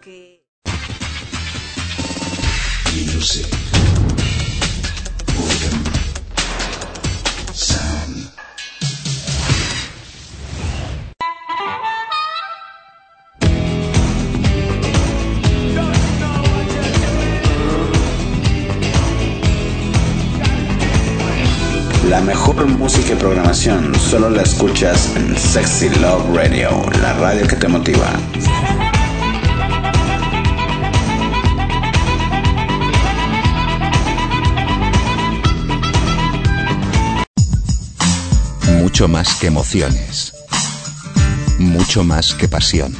que... Music. Rhythm. Sound. La mejor música y programación solo la escuchas en Sexy Love Radio, la radio que te motiva. Mucho más que emociones, mucho más que pasión.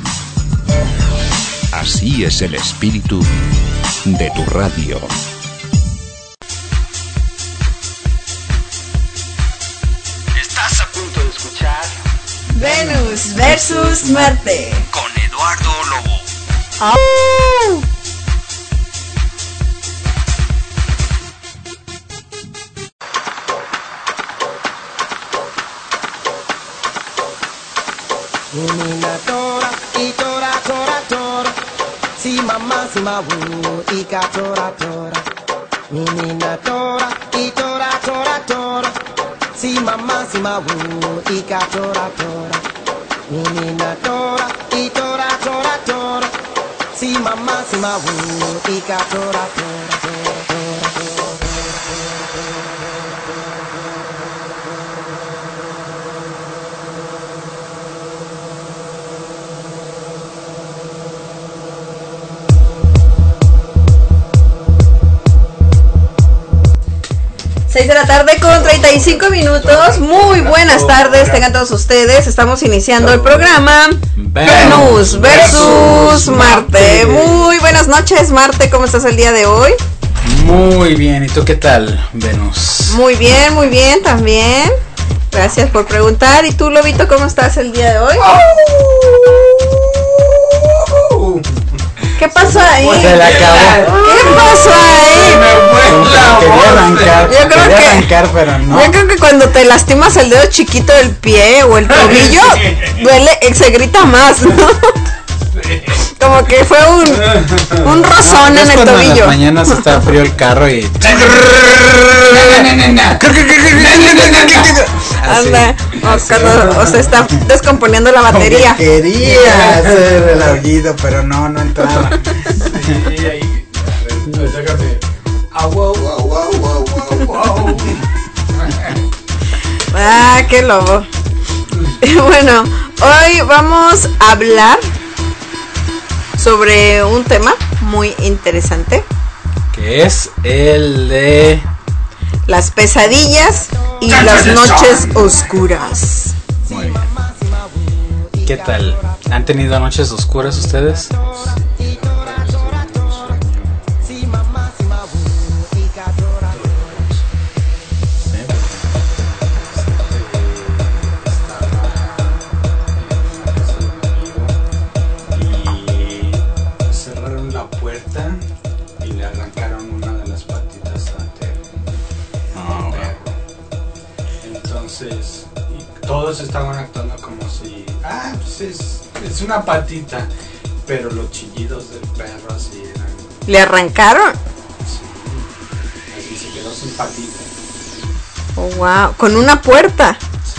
Así es el espíritu de tu radio. Estás a punto de escuchar Venus versus Marte con Eduardo Lobo. ¡Au! Nina tora, y tora, tora, tora. Si mamá, si mabu, y ka tora, tora. Nina tora, y tora, tora, tora. Si mamá, si mabu, y ka tora, tora. Nina tora, y tora, tora, tora. Si mamá, si mabu, y ka tora, tora, tora, tora, tora. 6 de la tarde con 35 minutos. Muy buenas tardes, tengan todos ustedes. Estamos iniciando el programa Venus versus Marte. Muy buenas noches, Marte. ¿Cómo estás el día de hoy? Muy bien, ¿y tú qué tal, Venus? Muy bien también. Gracias por preguntar. ¿Y tú, Lobito, cómo estás el día de hoy? ¿Qué pasó ahí? Se la acabó. ¿Qué pasó ahí? Quería arrancar, pero no. Yo creo que cuando te lastimas el dedo chiquito del pie o el tobillo, duele, se grita más, ¿no? Como que fue un rozón en el tobillo. En las mañanas está frío el carro y anda, o se está descomponiendo la batería. Quería hacer el aullido, pero no entraba. Sí, ahí, sácate. Ah, qué lobo. Bueno, hoy vamos a hablar sobre un tema muy interesante, Que es el de las pesadillas y las noches oscuras. Muy bien. ¿Qué tal? ¿Han tenido noches oscuras ustedes? Todos estaban actuando como si pues es una patita, pero los chillidos del perro así eran. ¿Le arrancaron? Sí, así se quedó sin patita. Oh, wow, con una puerta.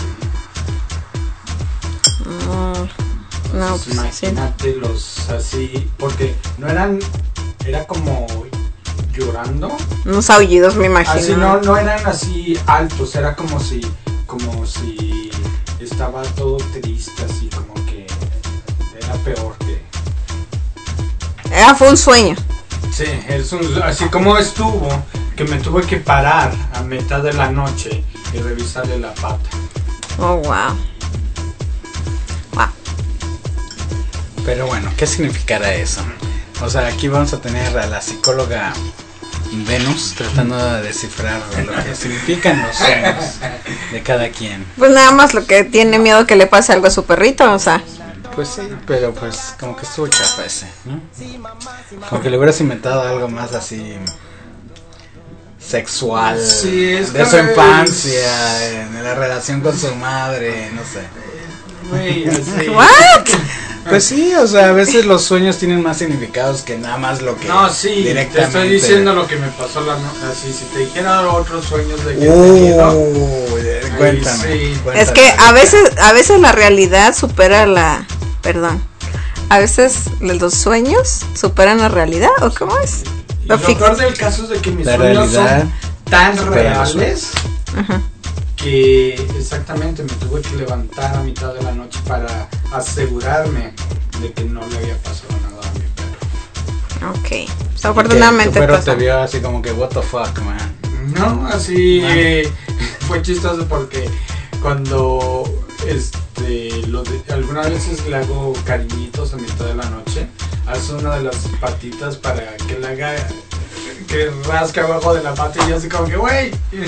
No, Pues pues imagínate los así, porque no eran, era como llorando. Unos aullidos, me imagino. Así no eran así altos, era como si estaba todo triste, así como que era peor que. Fue un sueño. Sí, así como estuvo, que me tuve que parar a mitad de la noche y revisarle la pata. Oh, wow. Pero bueno, ¿qué significará eso? O sea, aquí vamos a tener a la psicóloga Venus tratando de descifrar lo que significan los sueños de cada quien. Pues nada más lo que tiene miedo que le pase algo a su perrito, o sea. Pues sí, pero pues como que estuvo chafa ese, ¿no? Como que le hubieras inventado algo más así sexual, sí, es de su infancia, en la relación con su madre, no sé. Muy así. ¿What? Pues sí, o sea, a veces los sueños tienen más significados que nada más lo que No, sí, directamente... te estoy diciendo lo que me pasó la noche. Así, si te dijera otros sueños de que he tenido, Cuéntame, sí. cuéntame. Es que a veces la realidad supera la... Perdón. A veces los sueños superan la realidad, ¿o cómo es? Y lo peor del caso es de que mis La sueños realidad son tan supera los reales Ajá. que exactamente me tuve que levantar a mitad de la noche para asegurarme de que no le había pasado nada a mi perro. Ok. Pues, afortunadamente Pero pasó. te vio así como que, what the fuck, man. No, así fue chistoso porque cuando algunas veces le hago cariñitos a mitad de la noche, hace una de las patitas para que le haga que rasque abajo de la pata y yo así como que güey.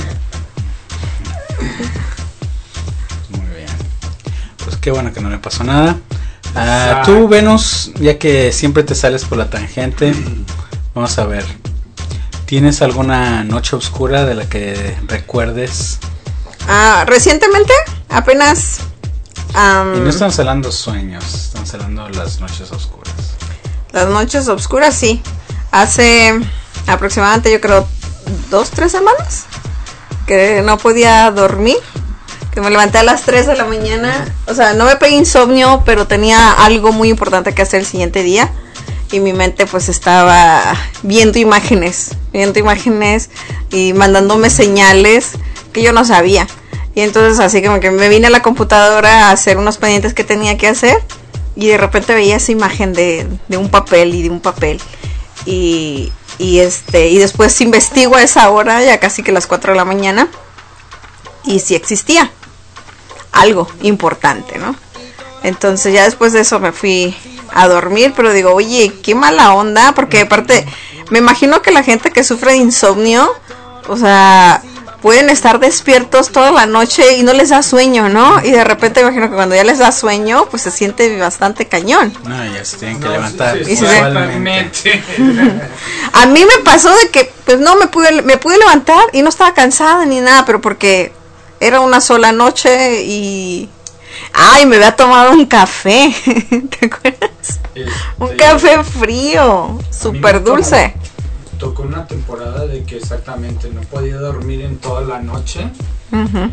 Muy bien. Pues qué bueno que no le pasó nada. Exacto. Tú, Venus, ya que siempre te sales por la tangente, vamos a ver. ¿Tienes alguna noche oscura de la que recuerdes? Recientemente, apenas... Y no estamos hablando sueños, estamos hablando de las noches oscuras. Las noches oscuras, sí. Hace aproximadamente, yo creo, 2-3 semanas que no podía dormir. Que me levanté a las 3 de la mañana. O sea, no me pegué insomnio, pero tenía algo muy importante que hacer el siguiente día. Y mi mente pues estaba viendo imágenes y mandándome señales que yo no sabía. Y entonces así como que me vine a la computadora a hacer unos pendientes que tenía que hacer. Y de repente veía esa imagen de un papel y de un papel. Y después investigo a esa hora, ya casi que las 4 de la mañana. Y sí existía algo importante, ¿no? Entonces ya después de eso me fui a dormir, pero digo, oye, qué mala onda, porque aparte me imagino que la gente que sufre de insomnio, o sea, pueden estar despiertos toda la noche y no les da sueño, ¿no? Y de repente me imagino que cuando ya les da sueño, pues se siente bastante cañón. No, ya se tienen que levantar. Sí, Usualmente. A mí me pasó de que pues no me pude levantar y no estaba cansada ni nada, pero porque era una sola noche y me había tomado un café. ¿Te acuerdas? Un café frío, súper dulce. Tocó una temporada de que exactamente no podía dormir en toda la noche. Uh-huh.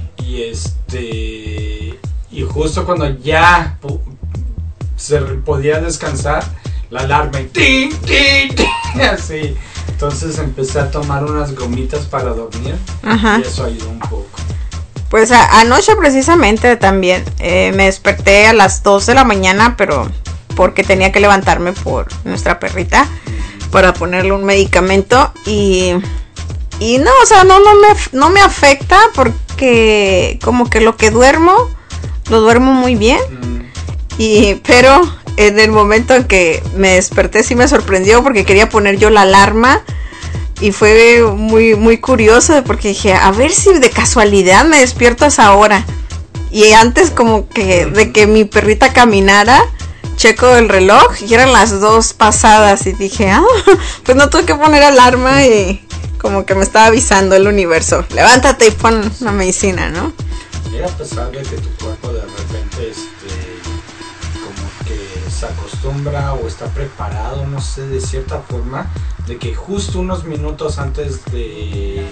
Y justo cuando ya se podía descansar, la alarma y ¡tin, tin, tin! Así. Entonces empecé a tomar unas gomitas para dormir. Ajá. Y eso ayudó un poco. Pues anoche precisamente también me desperté a las 2 de la mañana, pero porque tenía que levantarme por nuestra perrita para ponerle un medicamento y no, o sea, no me afecta porque como que lo que duermo, lo duermo muy bien. Pero en el momento en que me desperté sí me sorprendió porque quería poner yo la alarma. Y fue muy, muy curioso porque dije, a ver si de casualidad me despierto a esa hora. Y antes como que de que mi perrita caminara, checo el reloj y eran las 2 pasadas. Y dije, pues no tuve que poner alarma y como que me estaba avisando el universo. Levántate y pon la medicina, ¿no? Y a pesar de que tu cuerpo de repente como que se acostumbra o está preparado, no sé, de cierta forma, de que justo unos minutos antes de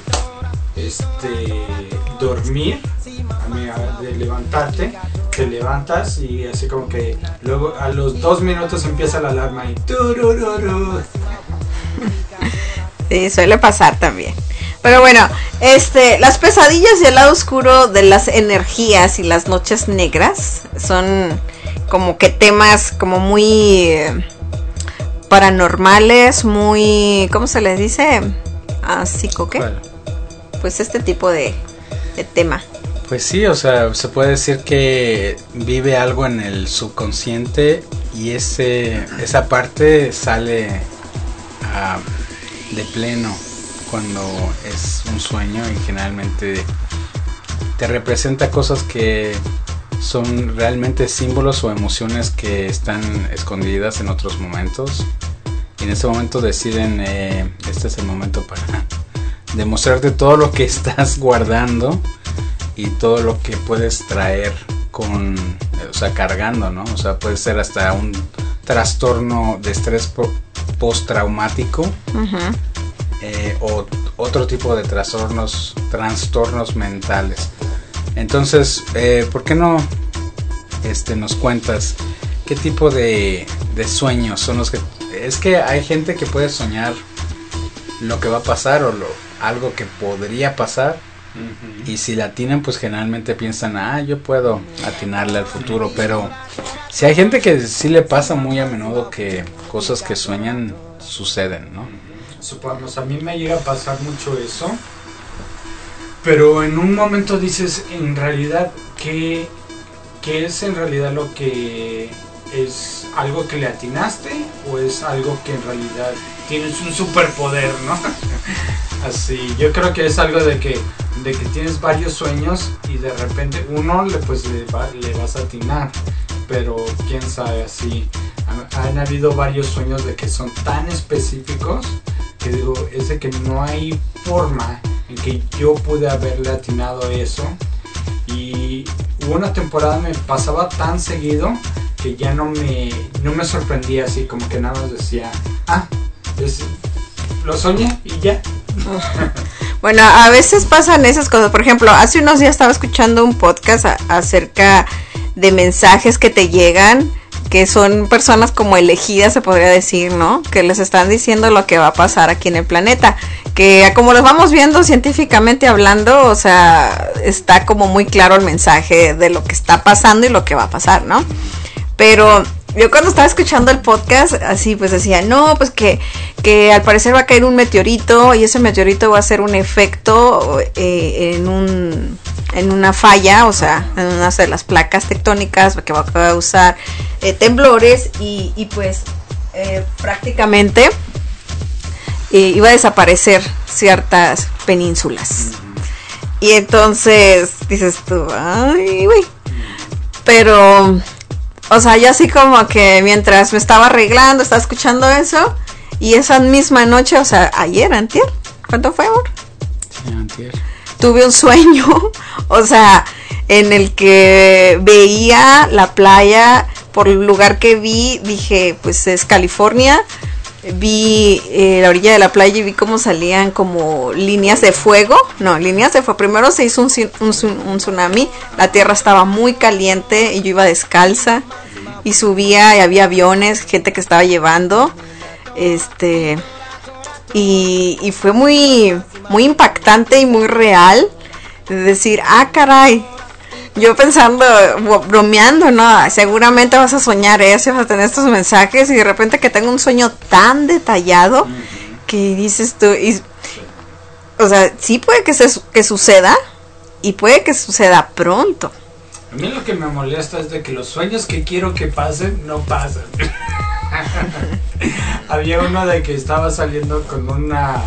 dormir, de levantarte, te levantas y así como que luego a los 2 minutos empieza la alarma y turururu. Sí, suele pasar también. Pero bueno, las pesadillas y el lado oscuro de las energías y las noches negras son como que temas como muy paranormales, muy, ¿cómo se les dice? ¿Psico qué? ¿Cuál? Pues este tipo de tema. Pues sí, o sea, se puede decir que vive algo en el subconsciente y esa parte sale de pleno cuando es un sueño y generalmente te representa cosas que son realmente símbolos o emociones que están escondidas en otros momentos y en ese momento deciden este es el momento para demostrarte todo lo que estás guardando y todo lo que puedes traer con o sea, cargando, ¿no? O sea, puede ser hasta un trastorno de estrés postraumático, o otro tipo de trastornos mentales. Entonces, ¿por qué no nos cuentas qué tipo de sueños son los que... Es que hay gente que puede soñar lo que va a pasar o algo que podría pasar, y si la atinan, pues generalmente piensan, yo puedo atinarle al futuro, pero si hay gente que sí le pasa muy a menudo que cosas que sueñan suceden, ¿no? Supongamos, a mí me llega a pasar mucho eso, pero en un momento dices, en realidad, ¿qué es en realidad lo que es algo que le atinaste o es algo que en realidad tienes un superpoder, ¿no? Así, yo creo que es algo de que tienes varios sueños y de repente uno le vas a atinar, pero quién sabe, así han habido varios sueños de que son tan específicos que digo, es de que no hay forma en que yo pude haberle atinado eso. Y hubo una temporada me pasaba tan seguido que ya no me sorprendía, así como que nada más decía, lo soñé y ya. Bueno, a veces pasan esas cosas. Por ejemplo, hace unos días estaba escuchando un podcast acerca de mensajes que te llegan, que son personas como elegidas, se podría decir, ¿no? Que les están diciendo lo que va a pasar aquí en el planeta. Que como los vamos viendo científicamente hablando, o sea, está como muy claro el mensaje de lo que está pasando y lo que va a pasar, ¿no? Pero yo cuando estaba escuchando el podcast, así pues decía, no, pues que al parecer va a caer un meteorito y ese meteorito va a hacer un efecto en una falla, o sea, en una de las placas tectónicas que va a causar temblores y pues prácticamente iba a desaparecer ciertas penínsulas. Y entonces dices tú, ay, güey. Pero, o sea, yo así como que mientras me estaba arreglando, estaba escuchando eso, y esa misma noche, o sea, ayer, antier, ¿cuánto fue, amor? Sí, antier. Tuve un sueño, o sea, en el que veía la playa, por el lugar que vi, dije, pues es California. Vi la orilla de la playa y vi cómo salían como líneas de fuego. Primero se hizo un tsunami. La tierra estaba muy caliente y yo iba descalza y subía y había aviones, gente que estaba llevando y fue muy muy impactante y muy real de decir, caray. Yo pensando, bromeando, ¿no? Seguramente vas a soñar eso, vas a tener estos mensajes y de repente que tengo un sueño tan detallado que dices tú, o sea, sí puede que suceda y puede que suceda pronto. A mí lo que me molesta es de que los sueños que quiero que pasen, no pasan. Había uno de que estaba saliendo con una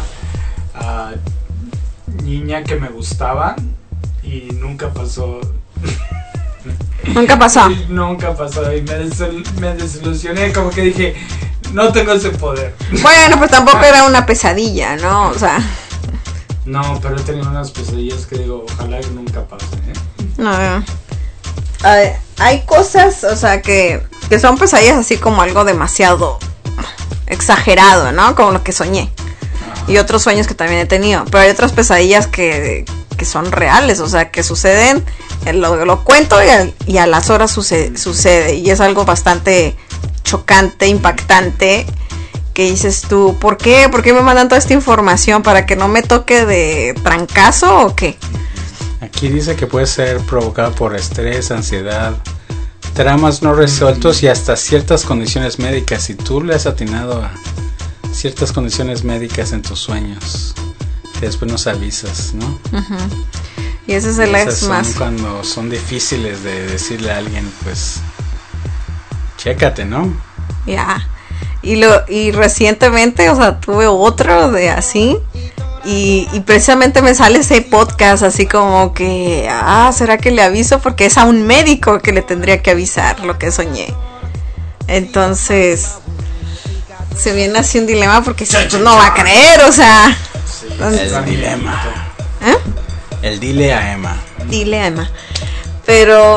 niña que me gustaba y nunca pasó. Nunca pasó. Nunca pasó y me desilusioné, como que dije, no tengo ese poder. Bueno, pues tampoco era una pesadilla, ¿no? O sea. No, pero he tenido unas pesadillas que digo, ojalá que nunca pasen, No. Hay cosas, o sea, que son pesadillas así como algo demasiado exagerado, ¿no? Como lo que soñé. Ajá. Y otros sueños que también he tenido. Pero hay otras pesadillas que son reales, o sea, que suceden, lo cuento y a las horas sucede. Y es algo bastante chocante, impactante, que dices tú, ¿por qué? ¿Por qué me mandan toda esta información? ¿Para que no me toque de trancazo o qué? Aquí dice que puede ser provocado por estrés, ansiedad, traumas no resueltos y hasta ciertas condiciones médicas. Si tú le has atinado a ciertas condiciones médicas en tus sueños, que después nos avisas, ¿no? Uh-huh. Y ese es el ex más. Cuando son difíciles de decirle a alguien, pues, chécate, ¿no? Ya. Y recientemente, o sea, tuve otro de así. Y precisamente me sale ese podcast así como que, ¿será que le aviso? Porque es a un médico que le tendría que avisar lo que soñé. Entonces, se viene así un dilema porque tú no va a creer, o sea. El dilema. El dile a Emma. Dile a Emma. Pero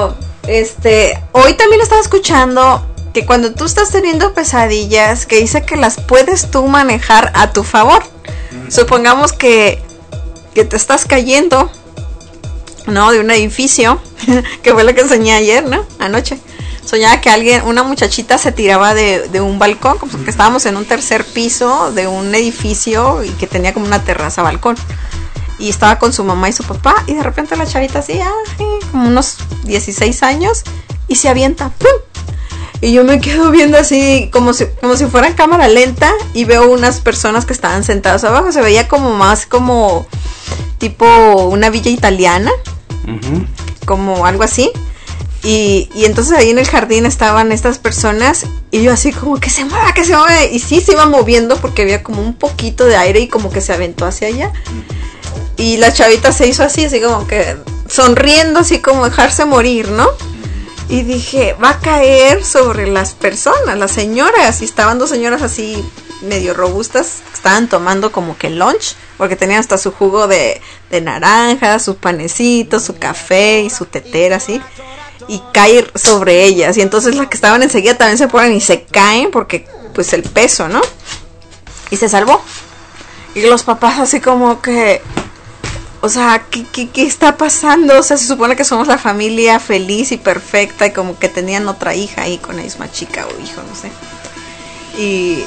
Hoy también estaba escuchando que cuando tú estás teniendo pesadillas, que dice que las puedes tú manejar a tu favor. Supongamos que te estás cayendo, ¿no? De un edificio, que fue lo que soñé ayer, ¿no? Anoche. Soñaba que una muchachita se tiraba de un balcón, como que estábamos en un tercer piso de un edificio y que tenía como una terraza balcón. Y estaba con su mamá y su papá, y de repente la chavita así, como unos 16 años, y se avienta, ¡pum! Y yo me quedo viendo así, como si fuera en cámara lenta, y veo unas personas que estaban sentadas abajo. Se veía como más como tipo una villa italiana, como algo así. Y entonces ahí en el jardín estaban estas personas, y yo así como que se mueve, y sí se iba moviendo porque había como un poquito de aire y como que se aventó hacia allá. Y la chavita se hizo así como que sonriendo, así como dejarse morir, ¿no? Y dije, va a caer sobre las personas, las señoras. Y estaban dos señoras así medio robustas, que estaban tomando como que lunch, porque tenían hasta su jugo de naranja, sus panecitos, su café y su tetera así. Y cae sobre ellas. Y entonces las que estaban enseguida también se ponen y se caen porque pues el peso, ¿no? Y se salvó. Y los papás así como que... O sea, ¿qué está pasando? O sea, se supone que somos la familia feliz y perfecta, y como que tenían otra hija ahí con la misma chica o hijo, no sé. Y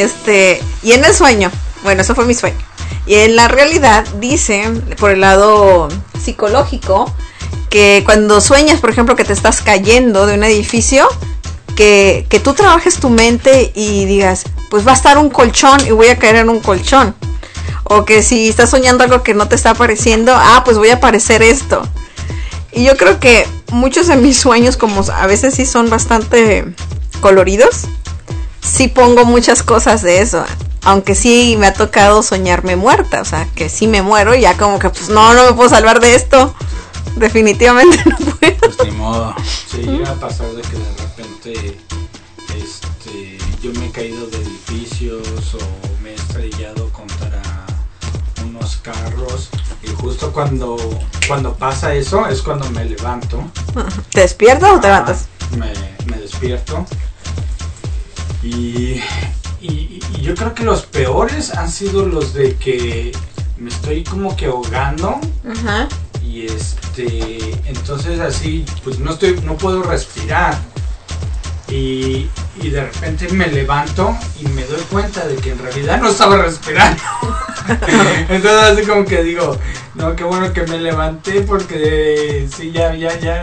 en el sueño, bueno, eso fue mi sueño. Y en la realidad dicen, por el lado psicológico, que cuando sueñas, por ejemplo, que te estás cayendo de un edificio, que tú trabajes tu mente y digas, pues va a estar un colchón y voy a caer en un colchón. O que si estás soñando algo que no te está apareciendo, pues voy a aparecer esto. Y yo creo que muchos de mis sueños, como a veces sí son bastante coloridos, sí pongo muchas cosas de eso. Aunque sí me ha tocado soñarme muerta, o sea, que sí me muero y ya como que pues no me puedo salvar de esto. Definitivamente no puedo. Pues ni modo. Sí, llega a pasar de que de repente yo me he caído de edificios o me he estrellado contra unos carros, y justo cuando pasa eso es cuando me levanto. ¿Te despiertas o te levantas? Me despierto y yo creo que los peores han sido los de que me estoy como que ahogando. Ajá. Y entonces así pues no puedo respirar, y de repente me levanto y me doy cuenta de que en realidad no estaba respirando. Entonces así como que digo, no, qué bueno que me levanté, porque sí, ya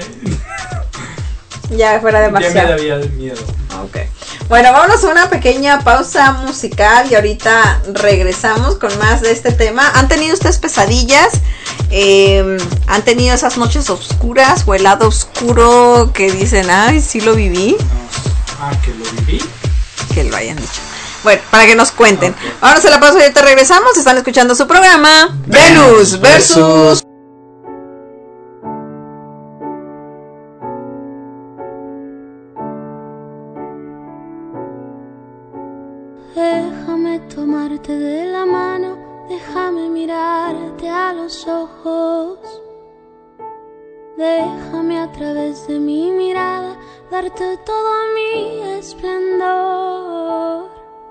fuera demasiado. Ya me había miedo. Okay. Bueno, vámonos a una pequeña pausa musical y ahorita regresamos con más de este tema. ¿Han tenido ustedes pesadillas? ¿Han tenido esas noches oscuras o el lado oscuro que dicen, ay, sí lo viví? Que lo viví. Que lo hayan dicho. Bueno, para que nos cuenten. Okay. Vámonos a la pausa y ahorita regresamos. Están escuchando su programa Venus versus... Déjame tomarte de la mano, déjame mirarte a los ojos. Déjame a través de mi mirada darte todo mi esplendor.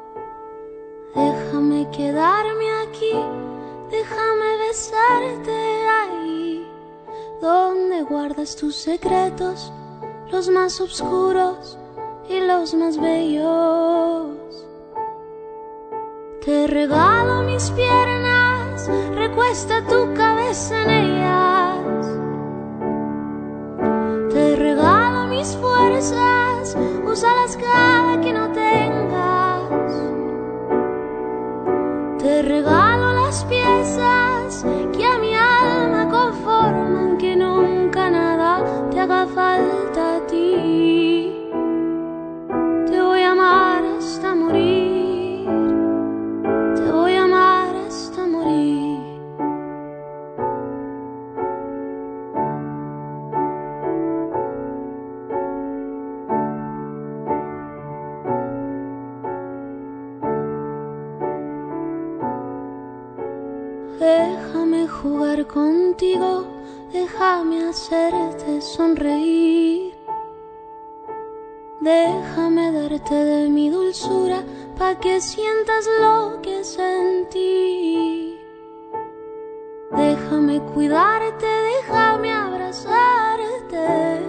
Déjame quedarme aquí, déjame besarte ahí, donde guardas tus secretos, los más oscuros y los más bellos. Te regalo mis piernas, recuesta tu cabeza en ellas. Te regalo mis fuerzas, úsalas cada que no tengas. Te regalo las piezas que a mi alma conforman, que nunca nada te haga falta a ti. Te voy a amar hasta morir, te voy a amar hasta morir. Déjame jugar contigo, déjame hacerte sonreír. Déjame darte de mi dulzura pa' que sientas lo que sentí. Déjame cuidarte, déjame abrazarte.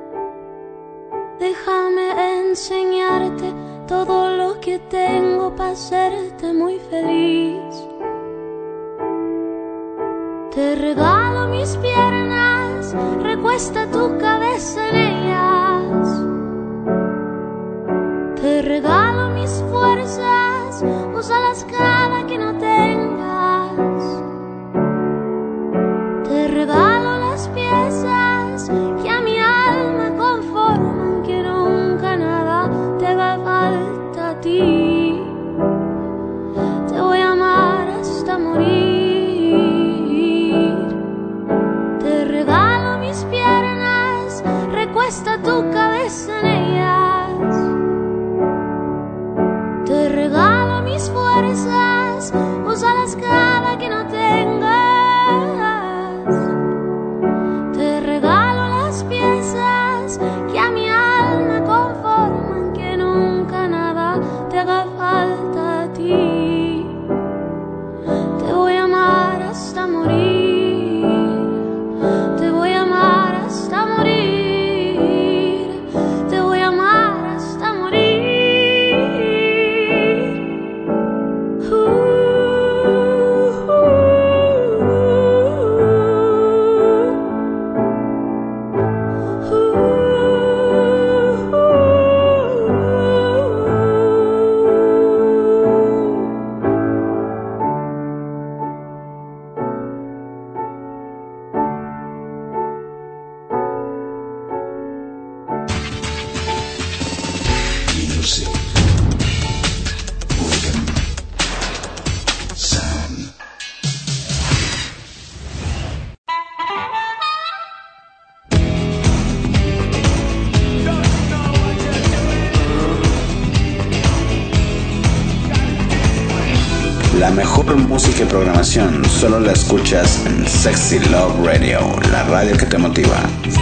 Déjame enseñarte todo lo que tengo pa' hacerte muy feliz. Te regalo mis piernas, recuesta tu cabeza en ellas. Te regalo mis fuerzas, úsalas cada que no tengas. Te regalo las piezas que a mi alma conforman, que nunca nada te haga falta a ti. Te voy a amar hasta morir. Te regalo mis piernas, recuesta tu cabeza en ellas. Te regalo mis fuerzas, úsalas cada que no tengas. Te regalo las piezas que a mi alma conforman, que nunca nada te haga falta a ti. Te voy a amar hasta morir. Te voy a amar hasta morir. Te voy a amar hasta morir. La mejor música y programación solo la escuchas en Sexy Love Radio, la radio que te motiva.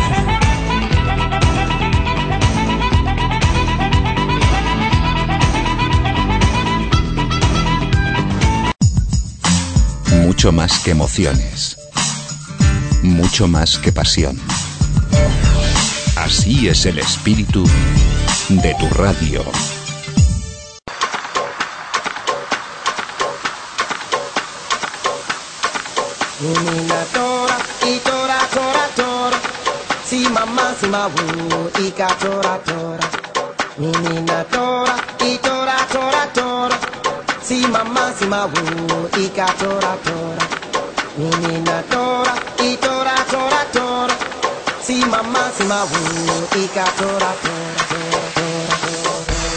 Mucho más que emociones. Mucho más que pasión. Así es el espíritu de tu radio. Menina tora, y tora, tora, tora. Si mamá, si mabu, y ca tora, tora. Menina tora, y tora, tora, tora. Si mamá, si mabu, y ca tora, tora. Menina tora, y tora, tora, tora. Si mamá, si mabu, y ca tora, tora, tora, tora, tora.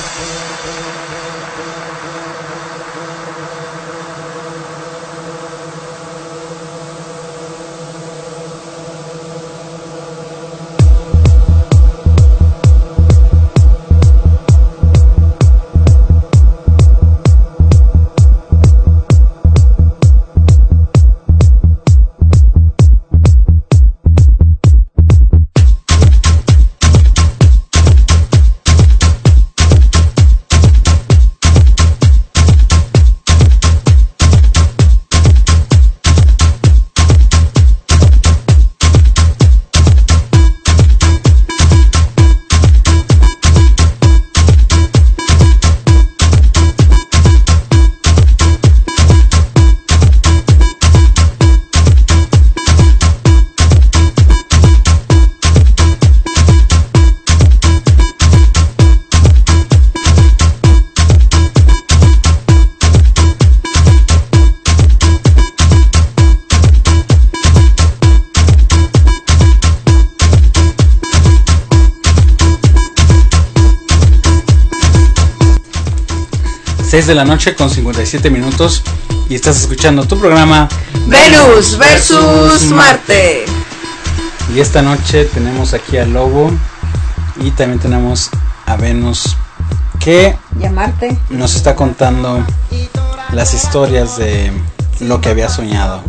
6 de la noche con 57 minutos y estás escuchando tu programa Venus versus Marte. Y esta noche tenemos aquí a Lobo y también tenemos a Venus que y a Marte nos está contando las historias de lo que había soñado.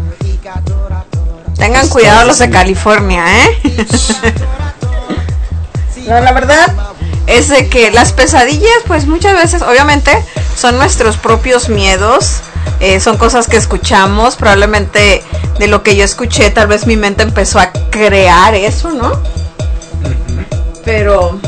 Tengan cuidado los de California, ¿eh? No, la verdad, es de que las pesadillas, pues muchas veces, obviamente, son nuestros propios miedos, son cosas que escuchamos, probablemente de lo que yo escuché, tal vez mi mente empezó a crear eso, ¿no? Pero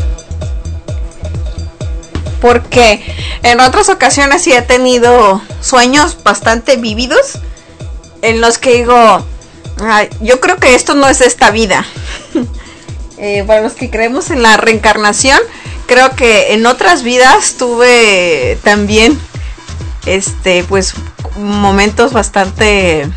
porque en otras ocasiones sí he tenido sueños bastante vívidos en los que digo, ay, yo creo que esto no es esta vida. Para los que creemos en la reencarnación, creo que en otras vidas tuve también pues momentos bastante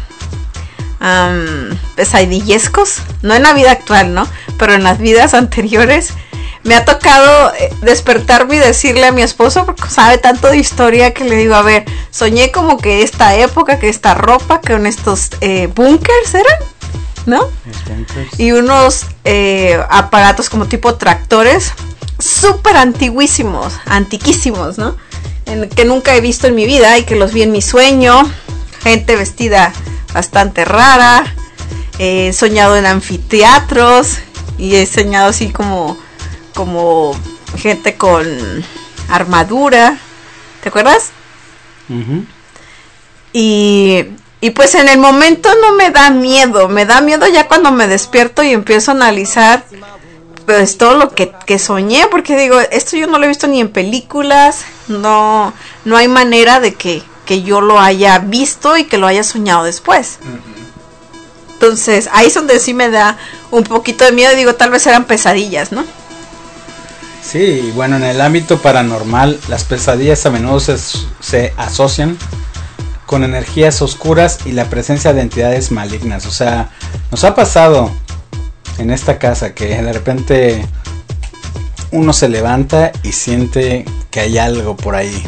pesadillescos, no en la vida actual, ¿no? Pero en las vidas anteriores me ha tocado despertarme y decirle a mi esposo, porque sabe tanto de historia, que le digo, a ver, soñé como que esta época, que esta ropa, que con estos búnkers eran, ¿no? Y unos aparatos como tipo tractores, súper antiguísimos, antiquísimos, ¿no? Que nunca he visto en mi vida y que los vi en mi sueño, gente vestida bastante rara, he soñado en anfiteatros y he soñado así como gente con armadura, ¿te acuerdas? Uh-huh. Y pues en el momento no me da miedo ya cuando me despierto y empiezo a analizar pues todo lo que soñé, porque digo, esto yo no lo he visto ni en películas, no hay manera de que yo lo haya visto y que lo haya soñado después. Uh-huh. Entonces ahí es donde sí me da un poquito de miedo, digo, tal vez eran pesadillas, ¿no? Sí, bueno, en el ámbito paranormal las pesadillas a menudo se asocian con energías oscuras y la presencia de entidades malignas. O sea, nos ha pasado en esta casa que de repente uno se levanta y siente que hay algo por ahí.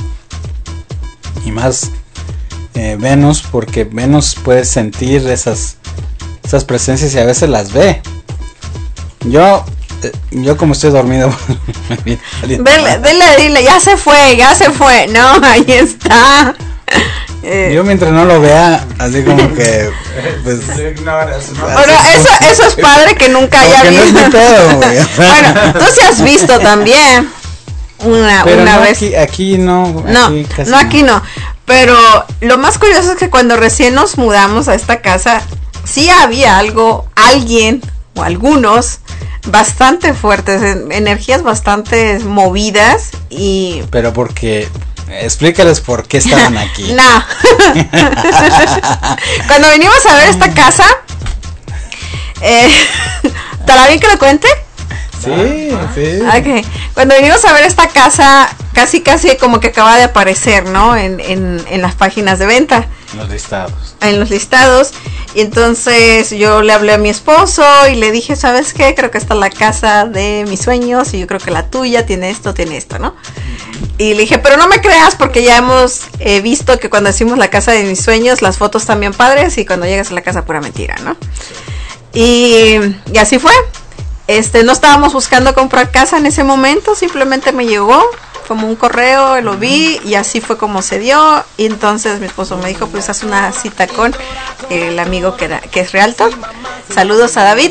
Y más Venus, porque Venus puede sentir esas presencias y a veces las ve. Yo como estoy dormido. Dile, ya se fue, no, ahí está. Yo mientras no lo vea, así como que pues, pero eso es padre que nunca haya visto. No es mi pedo, güey. Bueno, tú sí has visto también una no, vez. Aquí no. Aquí no. Pero lo más curioso es que cuando recién nos mudamos a esta casa, sí había alguien o algunos bastante fuertes, energías bastante movidas y... Pero porque... Explícales por qué estaban aquí. No. Cuando venimos a ver esta casa, ¿está bien que lo cuente? Sí. Okay. Cuando venimos a ver esta casa, casi como que acaba de aparecer, ¿no? En las páginas de venta. En los listados. Y entonces yo le hablé a mi esposo y le dije, ¿sabes qué? Creo que esta es la casa de mis sueños y yo creo que la tuya tiene esto, ¿no? Y le dije, pero no me creas porque ya hemos visto que cuando decimos la casa de mis sueños, las fotos también padres y cuando llegas a la casa pura mentira, ¿no? Y así fue. No estábamos buscando comprar casa en ese momento, simplemente me llegó como un correo, lo vi y así fue como se dio. Y entonces mi esposo me dijo, pues haz una cita con el amigo que es realtor. Saludos a David.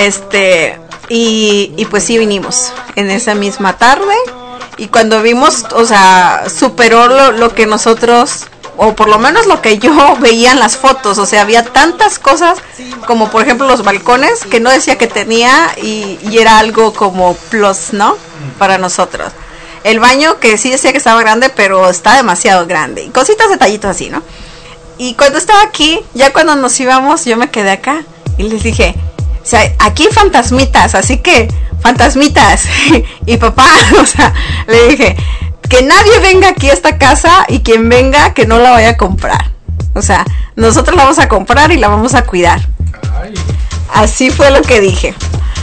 Y pues sí vinimos en esa misma tarde. Y cuando vimos, o sea, superó lo que nosotros, o por lo menos lo que yo veía en las fotos. O sea, había tantas cosas, como por ejemplo los balcones, que no decía que tenía y era algo como plus, ¿no? Para nosotros. El baño, que sí decía que estaba grande, pero está demasiado grande. Y cositas, detallitos así, ¿no? Y cuando estaba aquí, ya cuando nos íbamos, yo me quedé acá y les dije, o sea, aquí hay fantasmitas, así que, fantasmitas. Y papá, o sea, le dije, que nadie venga aquí a esta casa y quien venga, que no la vaya a comprar. O sea, nosotros la vamos a comprar y la vamos a cuidar. Ay. Así fue lo que dije.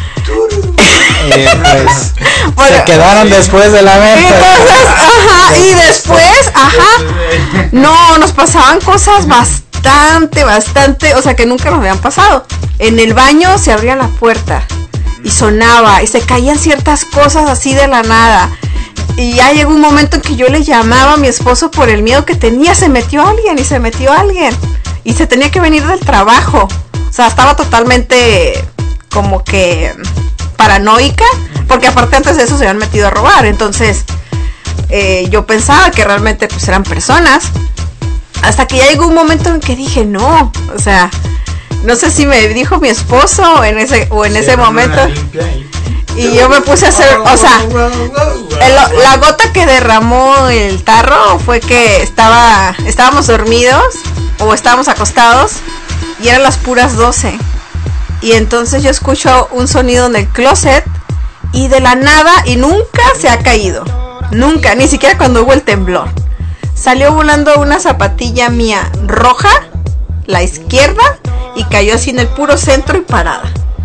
Pues, se quedaron después de la venta. Entonces, y después, no, nos pasaban cosas bastante, o sea, que nunca nos habían pasado. En el baño se abría la puerta y sonaba y se caían ciertas cosas así de la nada. Y ya llegó un momento en que yo le llamaba a mi esposo por el miedo que tenía. Se metió alguien y se tenía que venir del trabajo. O sea, estaba totalmente como que paranoica porque aparte antes de eso se habían metido a robar, entonces yo pensaba que realmente pues eran personas, hasta que ya llegó un momento en que dije no, o sea, no sé si me dijo mi esposo en ese momento, y yo me puse a hacer, o sea, la gota que derramó el tarro fue que estábamos dormidos o estábamos acostados y eran las puras 12, y entonces yo escucho un sonido en el closet y de la nada, y nunca se ha caído, nunca, ni siquiera cuando hubo el temblor, salió volando una zapatilla mía roja, la izquierda, y cayó así en el puro centro y parada.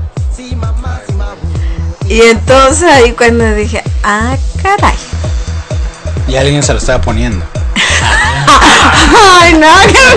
Y entonces ahí cuando dije, ah, caray. Y alguien se lo estaba poniendo. Ay, no, qué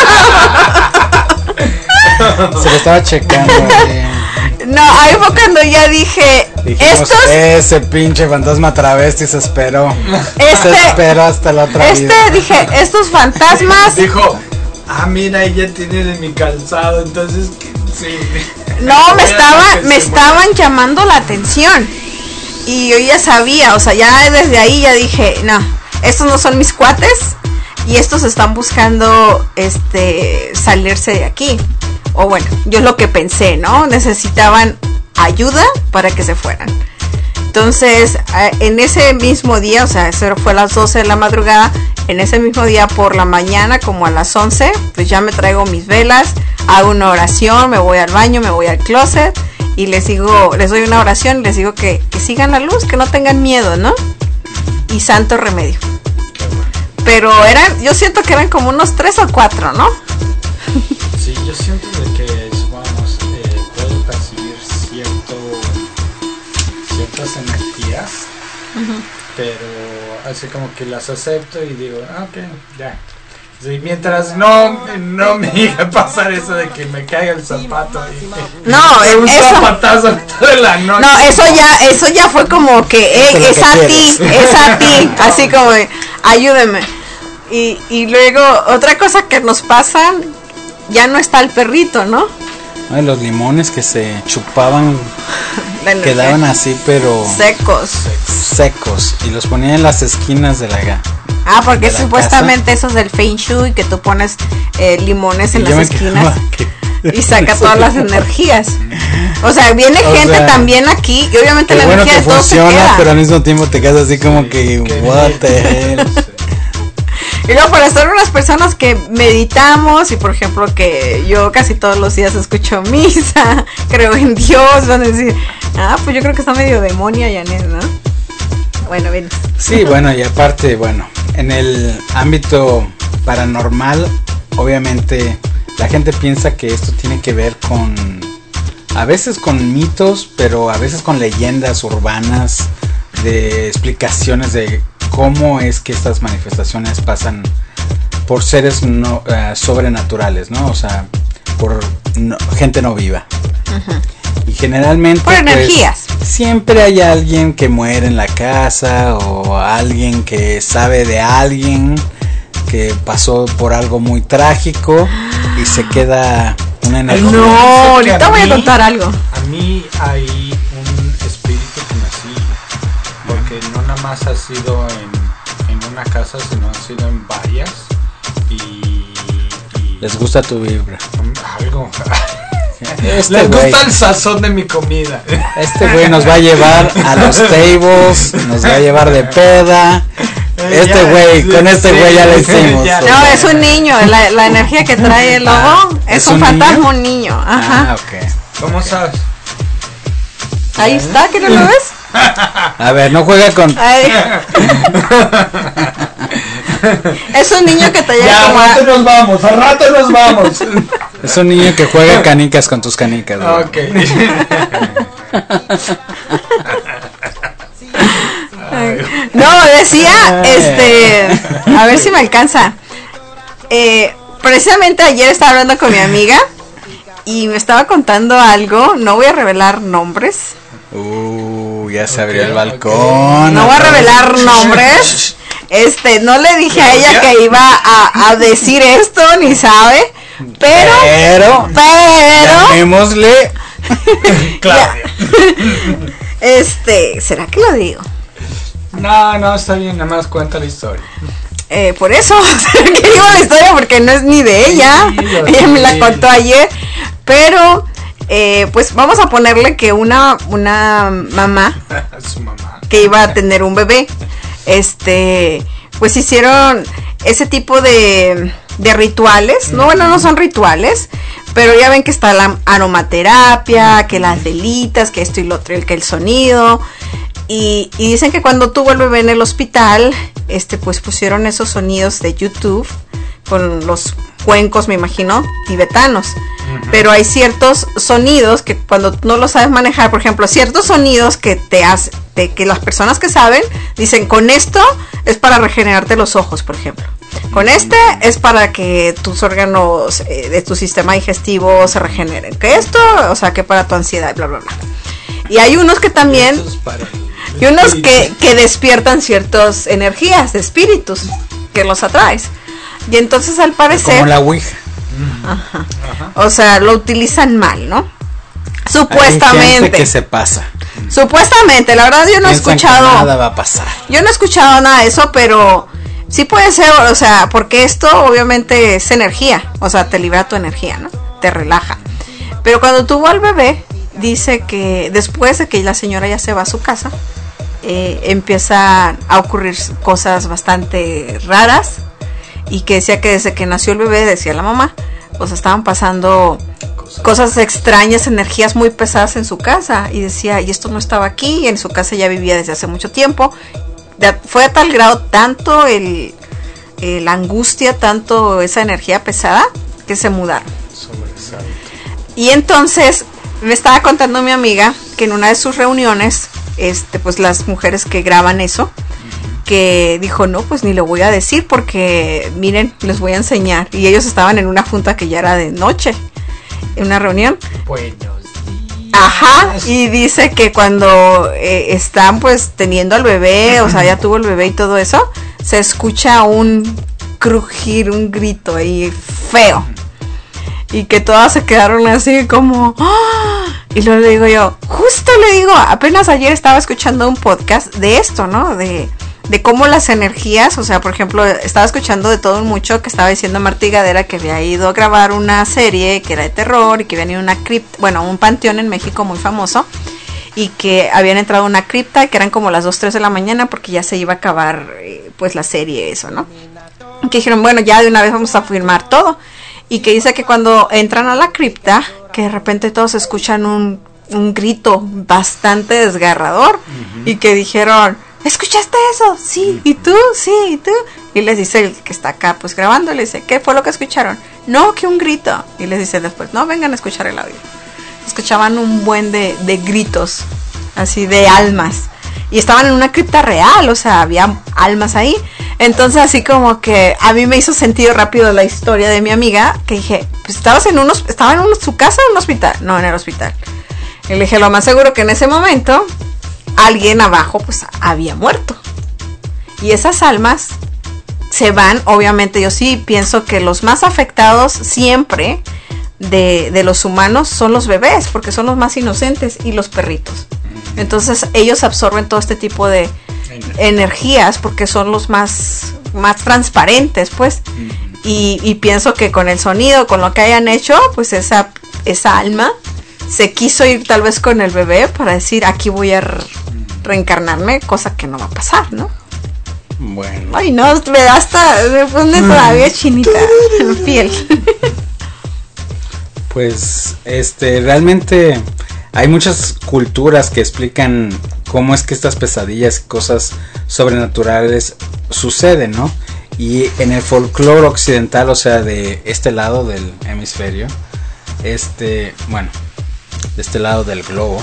miedo. Se lo estaba checando. No, ahí fue cuando ya dije, ese pinche fantasma travesti se esperó. Se esperó hasta la otra vida. Dije, estos fantasmas. Dijo, mira, ella tiene de mi calzado, entonces sí. No, me estaban llamando la atención. Y yo ya sabía, o sea, ya desde ahí ya dije, no, estos no son mis cuates y estos están buscando salirse de aquí. O bueno, yo es lo que pensé, ¿no? Necesitaban ayuda para que se fueran. Entonces, en ese mismo día, o sea, eso fue a las 12 de la madrugada, en ese mismo día por la mañana, como a las 11, pues ya me traigo mis velas, hago una oración, me voy al baño, me voy al closet y les doy una oración y les digo que sigan la luz, que no tengan miedo, ¿no? Y santo remedio. Pero yo siento que eran como unos 3 o 4, ¿no? Sí, yo siento de que, vamos, puedo percibir ciertas energías, pero así como que las acepto y digo, ok, ya. Sí, mientras no me llegue a pasar eso de que me caiga el zapato y no, un zapatazo toda la noche. No, eso ya fue como que es a ti, así como ayúdeme. Y luego otra cosa que nos pasa, ya no está el perrito, ¿no? Ay, los limones que se chupaban quedaban así, pero secos y los ponían en las esquinas de la porque supuestamente eso es del Feng Shui, que tú pones limones en las esquinas y saca todas las energías. O sea, viene gente también aquí y obviamente la energía de todos se queda. Pero al mismo tiempo te quedas así como que what the hell. Y luego para ser unas personas que meditamos y por ejemplo que yo casi todos los días escucho misa, creo en Dios, van a decir, pues yo creo que está medio demonia Janet, ¿no? Bueno, bien. Sí, bueno, y aparte, bueno, en el ámbito paranormal, obviamente la gente piensa que esto tiene que ver a veces con mitos, pero a veces con leyendas urbanas, de explicaciones de cómo es que estas manifestaciones pasan por seres sobrenaturales, ¿no? O sea, por gente no viva. Y generalmente por energías. Siempre hay alguien que muere en la casa o alguien que sabe de alguien que pasó por algo muy trágico y se queda una energía. No, ahorita voy a contar algo. A mí hay un espíritu que me sigue, porque no nada más ha sido en una casa, sino ha sido en varias y les gusta tu vibra. Algo. Les gusta el sazón de mi comida. Este güey nos va a llevar a los tables, nos va a llevar de peda. Con este güey ya le hicimos. No, es un niño, la energía que trae el lobo es un fantasma, un niño. Ajá. Okay. ¿Cómo sabes? Ahí está, ¿que no lo ves? A ver, no juega con... Es un niño que te llega ya, como al rato nos vamos. Es un niño que juega canicas con tus canicas. Ok. No, decía, a ver si me alcanza. Precisamente ayer estaba hablando con mi amiga y me estaba contando algo, no voy a revelar nombres. Ya se abrió el balcón. No voy a revelar nombres. No le dije a ella que iba a decir esto, ni sabe. Pero llamémosle Claudia. ¿Será que lo digo? No, está bien, nada más cuenta la historia. Por eso, que digo la historia porque no es ni de ella. Ella me la contó ayer. Pero, pues vamos a ponerle que una mamá, Su mamá, que iba a tener un bebé, pues hicieron ese tipo de rituales. No, bueno, no son rituales, pero ya ven que está la aromaterapia, que las velitas, que esto y lo otro, que el sonido. Y dicen que cuando tuvo el bebé en el hospital, pues pusieron esos sonidos de YouTube con los cuencos, me imagino, tibetanos. Pero hay ciertos sonidos que cuando no lo sabes manejar, por ejemplo, ciertos sonidos que que las personas que saben dicen, con esto es para regenerarte los ojos, por ejemplo. Con es para que tus órganos de tu sistema digestivo se regeneren. Que esto, o sea, que para tu ansiedad, bla, bla, bla. Y hay unos que también... Y unos que despiertan ciertas energías de espíritus que los atraes. Y entonces al parecer... Como la Ouija. Ajá. O sea, lo utilizan mal, ¿no? Supuestamente. Hay gente que se pasa. Supuestamente, la verdad yo no he escuchado... Nada va a pasar. Yo no he escuchado nada de eso, pero sí puede ser, o sea, porque esto obviamente es energía. O sea, te libera tu energía, ¿no? Te relaja. Pero cuando tuvo al bebé, dice que después de que la señora ya se va a su casa, empiezan a ocurrir cosas bastante raras, y que decía que desde que nació el bebé, decía la mamá, pues estaban pasando cosas extrañas, energías muy pesadas en su casa, y decía, y esto no estaba aquí, y en su casa ya vivía desde hace mucho tiempo. Fue a tal grado tanto la angustia, tanto esa energía pesada, que se mudaron. Y entonces me estaba contando mi amiga que en una de sus reuniones, pues las mujeres que graban eso, que dijo, no, pues ni lo voy a decir porque miren, les voy a enseñar. Y ellos estaban en una junta que ya era de noche, en una reunión. Buenos días. Ajá, y dice que cuando están pues teniendo al bebé, o sea, ya tuvo el bebé y todo eso, se escucha un crujir, un grito ahí feo. Y que todas se quedaron así como... ¡Ah! Y luego le digo yo, justo le digo, apenas ayer estaba escuchando un podcast de esto, ¿no? De cómo las energías, o sea, por ejemplo, estaba escuchando de todo mucho que estaba diciendo Martí Gadera que había ido a grabar una serie que era de terror y que había ido a una cripta, bueno, un panteón en México muy famoso, y que habían entrado a una cripta y que eran como las 2, 3 de la mañana porque ya se iba a acabar pues la serie, eso, ¿no? Y que dijeron, bueno, ya de una vez vamos a filmar todo. Y que dice que cuando entran a la cripta, que de repente todos escuchan un grito bastante desgarrador, y que dijeron, ¿escuchaste eso? Sí, ¿y tú? Sí, ¿y tú? Y les dice el que está acá pues grabando, le dice, ¿qué fue lo que escucharon? No, que un grito. Y les dice después, no, vengan a escuchar el audio. Escuchaban un buen de gritos, así de almas. Y estaban en una cripta real, o sea, había almas ahí. Entonces así como que a mí me hizo sentido rápido la historia de mi amiga, que dije, pues estaba en su casa o en un hospital. No, en el hospital. Y le dije, lo más seguro que en ese momento alguien abajo pues había muerto. Y esas almas se van, obviamente yo sí pienso que los más afectados siempre de los humanos son los bebés, porque son los más inocentes, y los perritos. Entonces ellos absorben todo este tipo de energías porque son los más transparentes, pues. Y pienso que con el sonido, con lo que hayan hecho, pues esa alma se quiso ir tal vez con el bebé para decir, aquí voy a reencarnarme, cosa que no va a pasar, ¿no? Bueno. Ay, no, me pone todavía chinita la piel. Pues, realmente hay muchas culturas que explican cómo es que estas pesadillas y cosas sobrenaturales suceden, ¿no? Y en el folclore occidental, o sea, de este lado del hemisferio, bueno, de este lado del globo,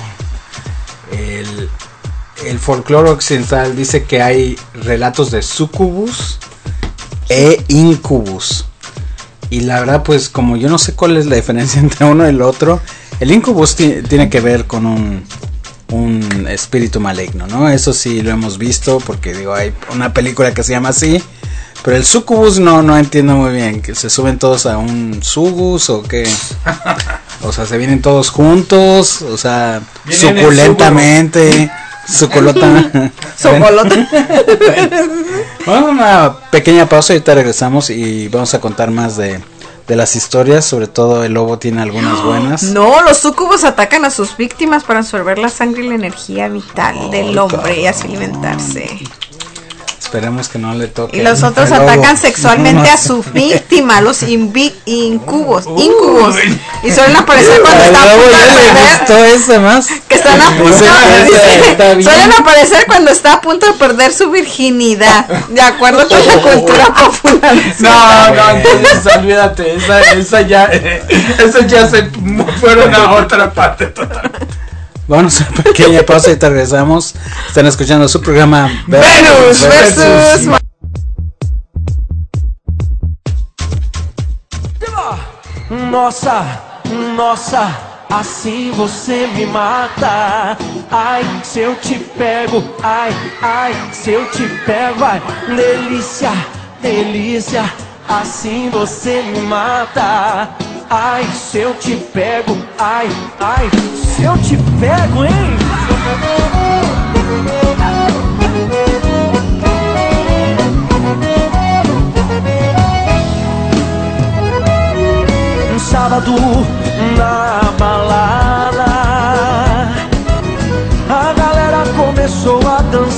el folclore occidental dice que hay relatos de sucubus e incubus. Y la verdad, pues como yo no sé cuál es la diferencia entre uno y el otro, el incubus tiene que ver con un espíritu maligno, ¿no? Eso sí lo hemos visto porque digo, hay una película que se llama así. Pero el sucubus no entiendo muy bien, que se suben todos a un subus o qué. O sea, se vienen todos juntos, o sea, Vienen suculentamente. Sucolota. Socolota. Vamos a una pequeña pausa y ahorita regresamos y vamos a contar más de las historias. Sobre todo el lobo tiene algunas buenas. No, los súcubos atacan a sus víctimas para absorber la sangre y la energía vital del hombre y así alimentarse. Esperemos que no le toque. Y los otros atacan sexualmente a su víctima, los incubos. Y suelen aparecer cuando está a punto de perder. Que están a punto suelen aparecer cuando está a punto de perder su virginidad. De acuerdo con la cultura popular. No, entonces olvídate. Esa ya se fueron a otra parte. Vamos a una pequeña pausa y te regresamos. Están escuchando su programa Venus versus Nossa, assim você me mata. Ai, se eu te pego, ai, se eu te pego, ai, delícia, assim você me mata. Ai, se eu te pego, ai, se eu te pego, hein? Um sábado na balada, a galera começou a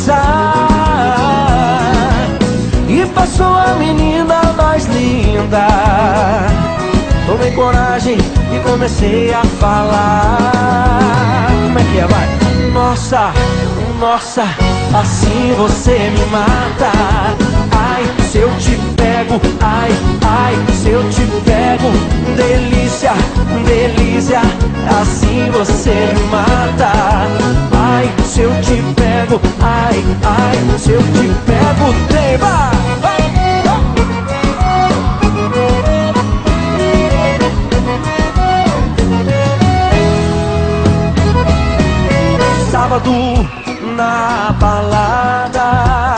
dançar e passou a menina mais linda. Tomei coragem e comecei a falar. Como é que é, vai? Nossa, assim você me mata. Ai, se eu te pego, ai, se eu te pego. Delícia, assim você me mata. Ai, se eu te pego, ai, se eu te pego. Vai! Sábado na balada,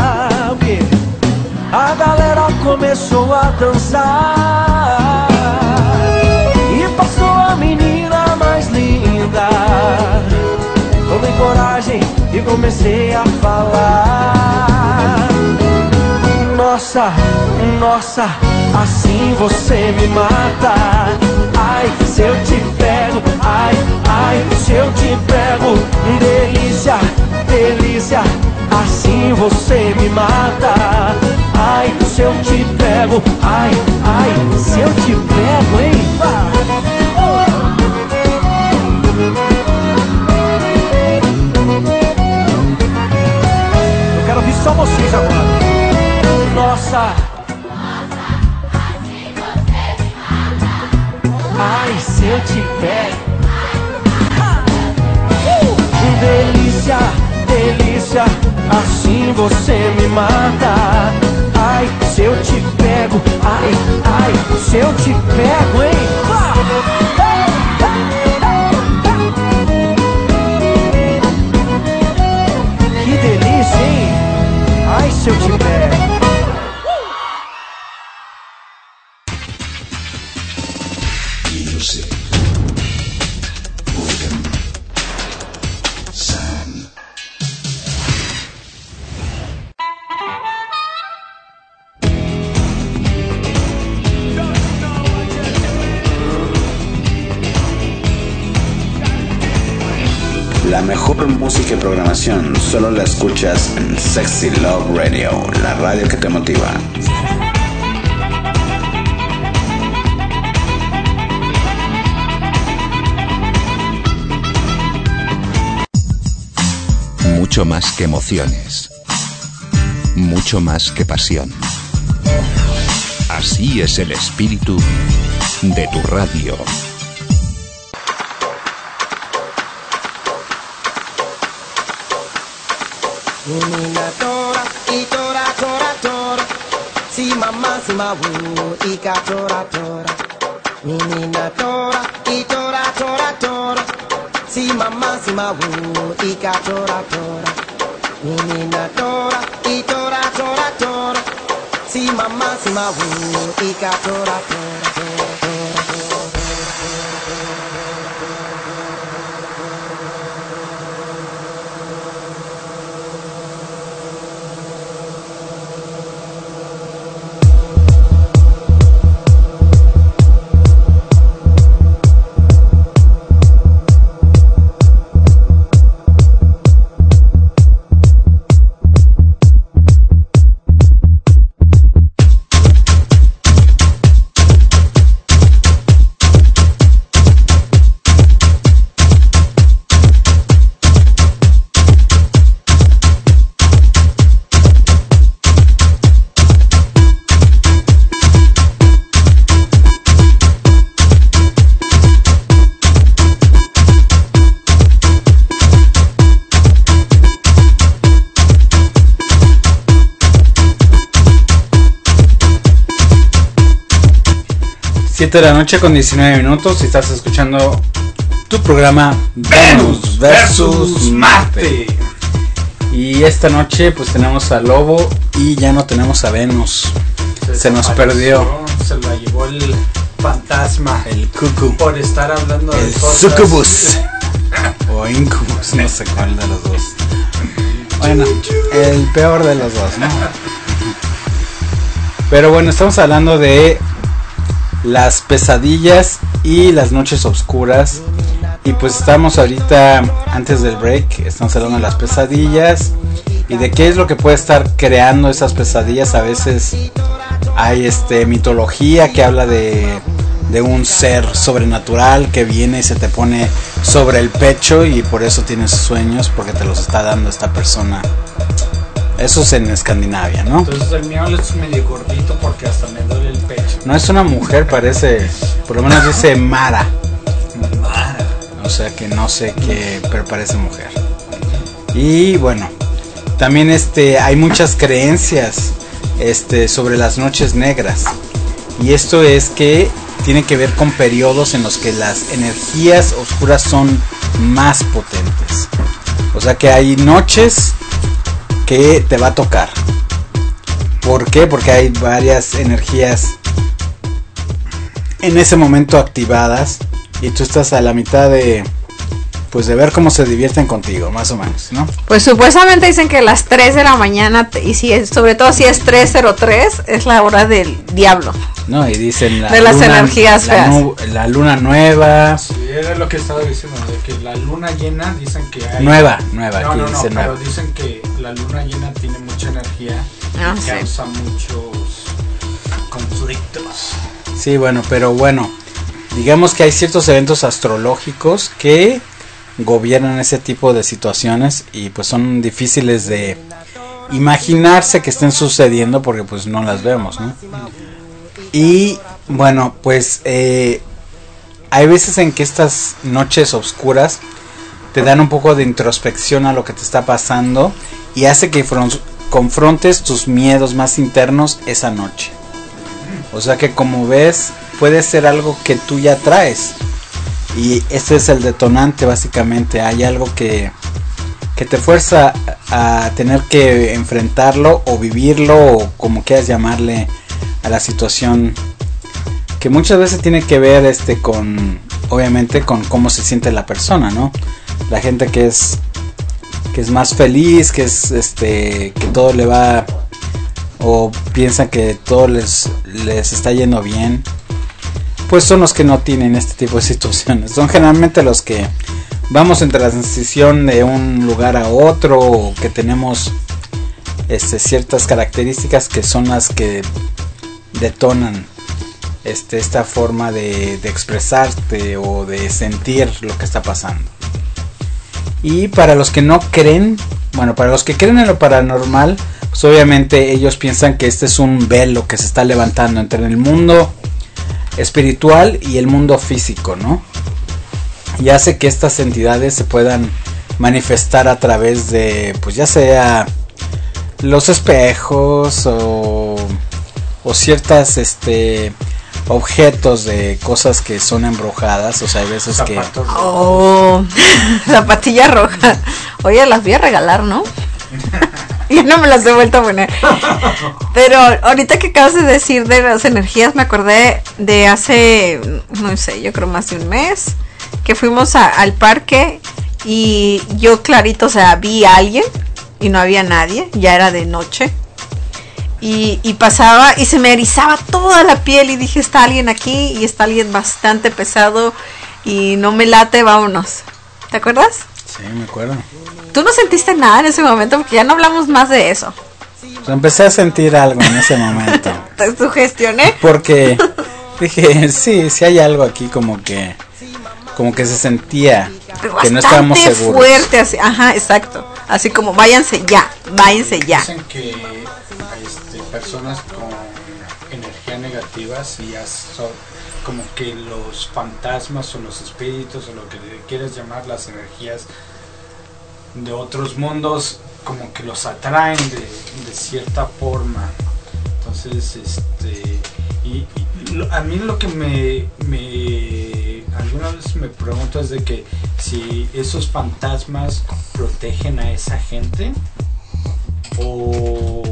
a galera começou a dançar e passou a menina mais linda. Tomei coragem e comecei a falar. Nossa, assim você me mata. Ai, se eu te pego, ai, se eu te pego. Delícia, assim você me mata. Ai, se eu te pego, ai, se eu te pego, hein? Eu quero ouvir só vocês agora. Nossa, assim você me mata. Ai, se eu te pego. Delícia, assim você me mata. Ai, se eu te pego, ai, se eu te pego, hein? Que delícia, hein? Ai, se eu te pego. La mejor música y programación solo la escuchas en Sexy Love Radio, la radio que te motiva. Mucho más que emociones, mucho más que pasión. Así es el espíritu de tu radio. Menina tora, e tora, tora, tora. Si mamá, y ca tora, tora. Menina tora, e tora, tora, tora. Si mamá, y ca tora, tora. Menina tora, e tora, tora, tora. Si mamá, y ca tora, tora. 7 de la noche con 19 minutos y estás escuchando tu programa Venus versus Marte. Y esta noche pues tenemos a Lobo y ya no tenemos a Venus. Se nos perdió. Se la llevó el fantasma. El cucu. Por estar hablando de El cosas. sucubus. O incubus, no sé cuál de los dos. Bueno, el peor de los dos, ¿no? Pero bueno, estamos hablando de las pesadillas y las noches oscuras. Y pues estamos ahorita, antes del break, estamos hablando de las pesadillas y de qué es lo que puede estar creando esas pesadillas. A veces hay mitología que habla de un ser sobrenatural que viene y se te pone sobre el pecho y por eso tienes sueños, porque te los está dando esta persona. Eso es en Escandinavia, ¿no? Entonces el mío es medio gordito porque hasta me duele el pecho. No es una mujer, parece, por lo menos dice Mara. O sea que no sé qué, pero parece mujer. Y bueno, también hay muchas creencias sobre las noches negras. Y esto es que tiene que ver con periodos en los que las energías oscuras son más potentes. O sea que hay noches que te va a tocar. ¿Por qué? Porque hay varias energías en ese momento activadas y tú estás a la mitad de ver cómo se divierten contigo, más o menos, ¿no? Pues supuestamente dicen que las 3 de la mañana, y sobre todo si es 3:03, es la hora del diablo. No, y dicen de las energías feas. La luna nueva. Sí, era lo que estaba diciendo, de que la luna llena dicen que hay... Nueva, No, aquí dice pero nueva. dicen que la luna llena tiene mucha energía y causa muchos conflictos. Sí, bueno, pero bueno, digamos que hay ciertos eventos astrológicos que gobiernan ese tipo de situaciones y pues son difíciles de imaginarse que estén sucediendo porque pues no las vemos, ¿no? Y bueno, pues hay veces en que estas noches oscuras te dan un poco de introspección a lo que te está pasando y hace que confrontes tus miedos más internos esa noche. O sea que, como ves, puede ser algo que tú ya traes. Y ese es el detonante, básicamente. Hay algo que te fuerza a tener que enfrentarlo o vivirlo, o como quieras llamarle, a la situación, que muchas veces tiene que ver con, obviamente, con cómo se siente la persona, ¿no? La gente que es más feliz, que todo le va, o piensan que todo les está yendo bien, pues son los que no tienen este tipo de situaciones. Son generalmente los que vamos en transición de un lugar a otro, o que tenemos ciertas características que son las que detonan esta forma de expresarte o de sentir lo que está pasando. Y para los que no creen, bueno, para los que creen en lo paranormal, pues obviamente ellos piensan que este es un velo que se está levantando entre el mundo espiritual y el mundo físico, ¿no? Y hace que estas entidades se puedan manifestar a través de, pues ya sea los espejos o ciertas objetos de cosas que son embrujadas. O sea, hay veces Zapatos zapatilla roja. Oye, las voy a regalar, ¿no? Yo no me las he vuelto a poner. Pero ahorita que acabas de decir de las energías, me acordé de hace, no sé, yo creo más de un mes, que fuimos al parque y yo clarito, o sea, vi a alguien y no había nadie, ya era de noche. Y pasaba y se me erizaba toda la piel y dije, está alguien aquí y está alguien bastante pesado y no me late, vámonos. ¿Te acuerdas? Sí, me acuerdo. ¿Tú no sentiste nada en ese momento? Porque ya no hablamos más de eso. Pues empecé a sentir algo en ese momento. ¿Te sugestioné? Porque dije, sí hay algo aquí como que se sentía que no estábamos seguros. Fuerte, así, ajá, exacto. Así como váyanse ya. Dicen que personas con energía negativa, si como que los fantasmas o los espíritus o lo que le quieras llamar, las energías de otros mundos, como que los atraen de cierta forma. Entonces y A mí lo que alguna vez me pregunto es de que si esos fantasmas protegen a esa gente o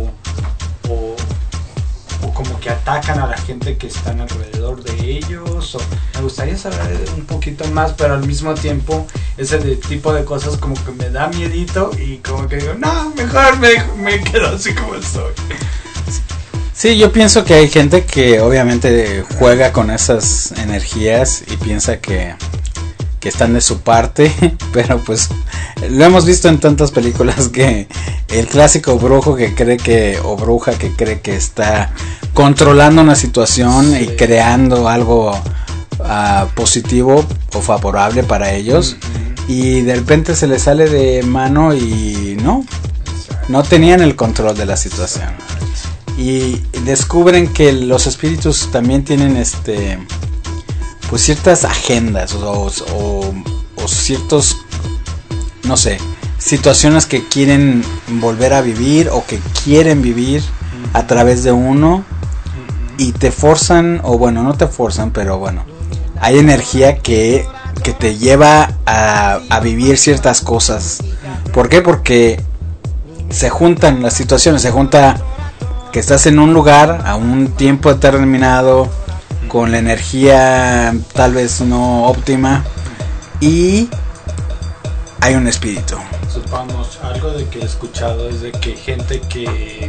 como que atacan a la gente que están alrededor de ellos. Me gustaría saber un poquito más, pero al mismo tiempo ese tipo de cosas como que me da miedito y como que digo, no, mejor me quedo así como estoy. Sí, yo pienso que hay gente que obviamente juega con esas energías y piensa que están de su parte, pero pues lo hemos visto en tantas películas que el clásico brujo que cree que, o bruja que cree que está controlando una situación, sí, y creando algo positivo o favorable para ellos, y de repente se les sale de mano y no tenían el control de la situación. Y descubren que los espíritus también tienen pues ciertas agendas o ciertos, no sé, situaciones que quieren volver a vivir o que quieren vivir a través de uno, y te forzan, o bueno, no te forzan, pero bueno, hay energía que te lleva a vivir ciertas cosas. ¿Por qué? Porque se juntan las situaciones, se junta que estás en un lugar a un tiempo determinado con la energía tal vez no óptima y hay un espíritu. Supongamos, algo de que he escuchado es de que gente que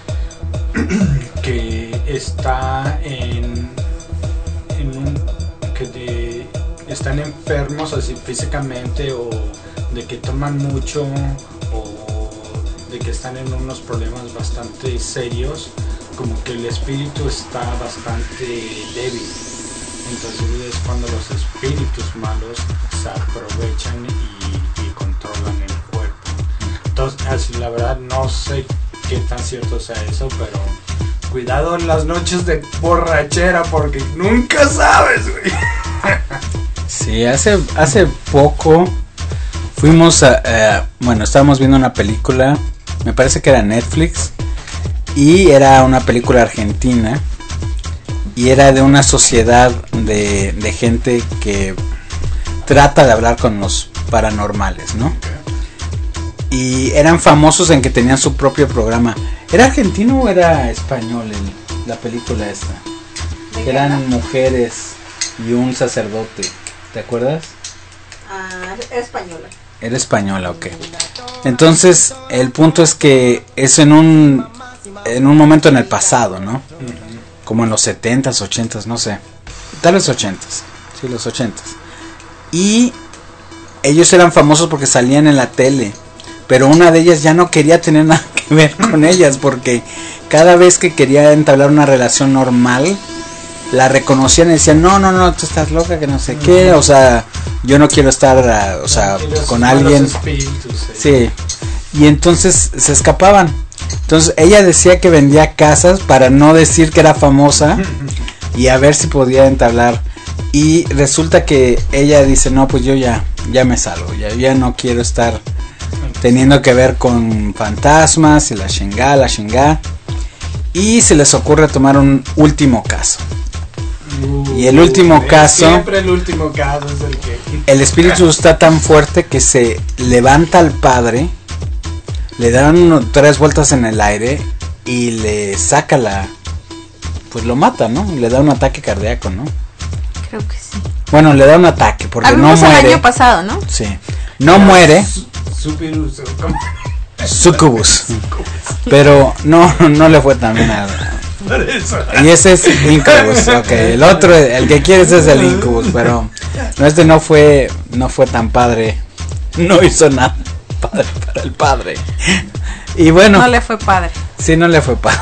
está están enfermos así físicamente, o de que toman mucho, o de que están en unos problemas bastante serios, como que el espíritu está bastante débil. Entonces es cuando los espíritus malos se aprovechan y controlan el cuerpo. Entonces, así, la verdad no sé qué tan cierto sea eso, pero cuidado en las noches de borrachera porque nunca sabes, güey. Sí, hace poco fuimos estábamos viendo una película, me parece que era Netflix, y era una película argentina y era de una sociedad de gente que trata de hablar con los paranormales, ¿no? Y eran famosos en que tenían su propio programa. ¿Era argentino o era español la película esta? Eran mujeres y un sacerdote, ¿te acuerdas? Española. Era española, ok. Entonces el punto es que es en un momento en el pasado, ¿no? Como en los 70s, 80s, no sé. Tal vez 80s. Sí, los 80s. Y ellos eran famosos porque salían en la tele. Pero una de ellas ya no quería tener nada que ver con ellas, porque cada vez que quería entablar una relación normal, la reconocían y decían, no, tú estás loca, que no sé qué, o sea, yo no quiero estar, con alguien. Sí. Y entonces se escapaban. Entonces ella decía que vendía casas para no decir que era famosa y a ver si podía entablar. Y resulta que ella dice, no, pues yo ya me salgo, ya no quiero estar teniendo que ver con fantasmas y la chingá. Y se les ocurre tomar un último caso. Y el último caso, siempre el último caso es el que el espíritu está tan fuerte que se levanta al padre, le dan 3 vueltas en el aire y le saca pues lo mata, ¿no? Le da un ataque cardíaco, ¿no? Creo que sí. Bueno, le da un ataque porque no muere. El año pasado, ¿no? Sí. No muere. Sucubus. Pero no le fue tan bien a... Y ese es Incubus, ok. El otro, el que quieres es el Incubus, pero no fue tan padre. No hizo nada padre para el padre. Y bueno. No le fue padre. Sí, no le fue padre.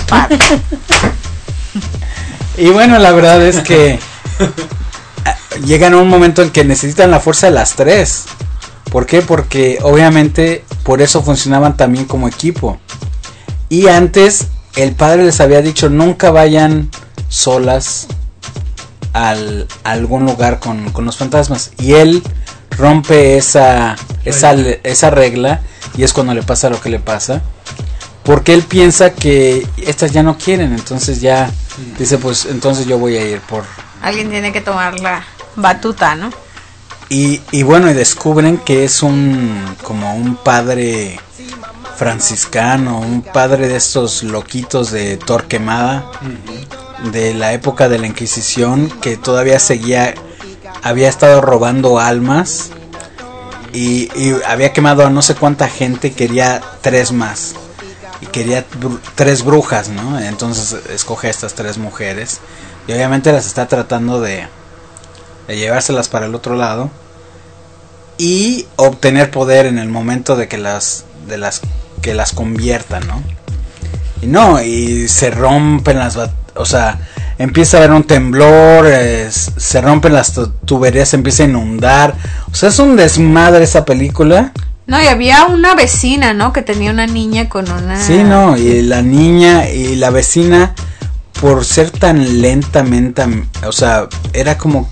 Y bueno, la verdad es que llegan a un momento en que necesitan la fuerza de las 3. ¿Por qué? Porque obviamente por eso funcionaban también como equipo. Y antes el padre les había dicho, nunca vayan solas a algún lugar con los fantasmas. Y él rompe esa regla, y es cuando le pasa lo que le pasa. porque él piensa que estas ya no quieren, entonces ya dice, pues entonces yo voy a ir por... Alguien tiene que tomar la batuta, ¿no? Y bueno, y descubren que es como un padre franciscano, un padre de estos loquitos de Torquemada, de la época de la Inquisición, que todavía había estado robando almas y había quemado a no sé cuánta gente, quería 3 más. Y quería 3 brujas, ¿no? Entonces escoge a estas 3 mujeres y obviamente las está tratando de llevárselas para el otro lado y obtener poder en el momento de que las conviertan, ¿no? Y se rompen o sea, empieza a haber un temblor, se rompen las tuberías, se empieza a inundar, o sea, es un desmadre esa película. No, y había una vecina, ¿no? Que tenía una niña con una... Sí, no, y la niña y la vecina, por ser tan lentamente, o sea, era como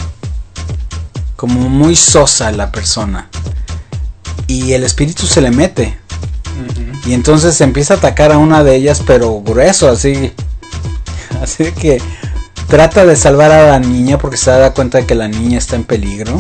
muy sosa la persona. Y el espíritu se le mete. Y entonces empieza a atacar a una de ellas, pero grueso, así. Así de que trata de salvar a la niña porque se da cuenta de que la niña está en peligro.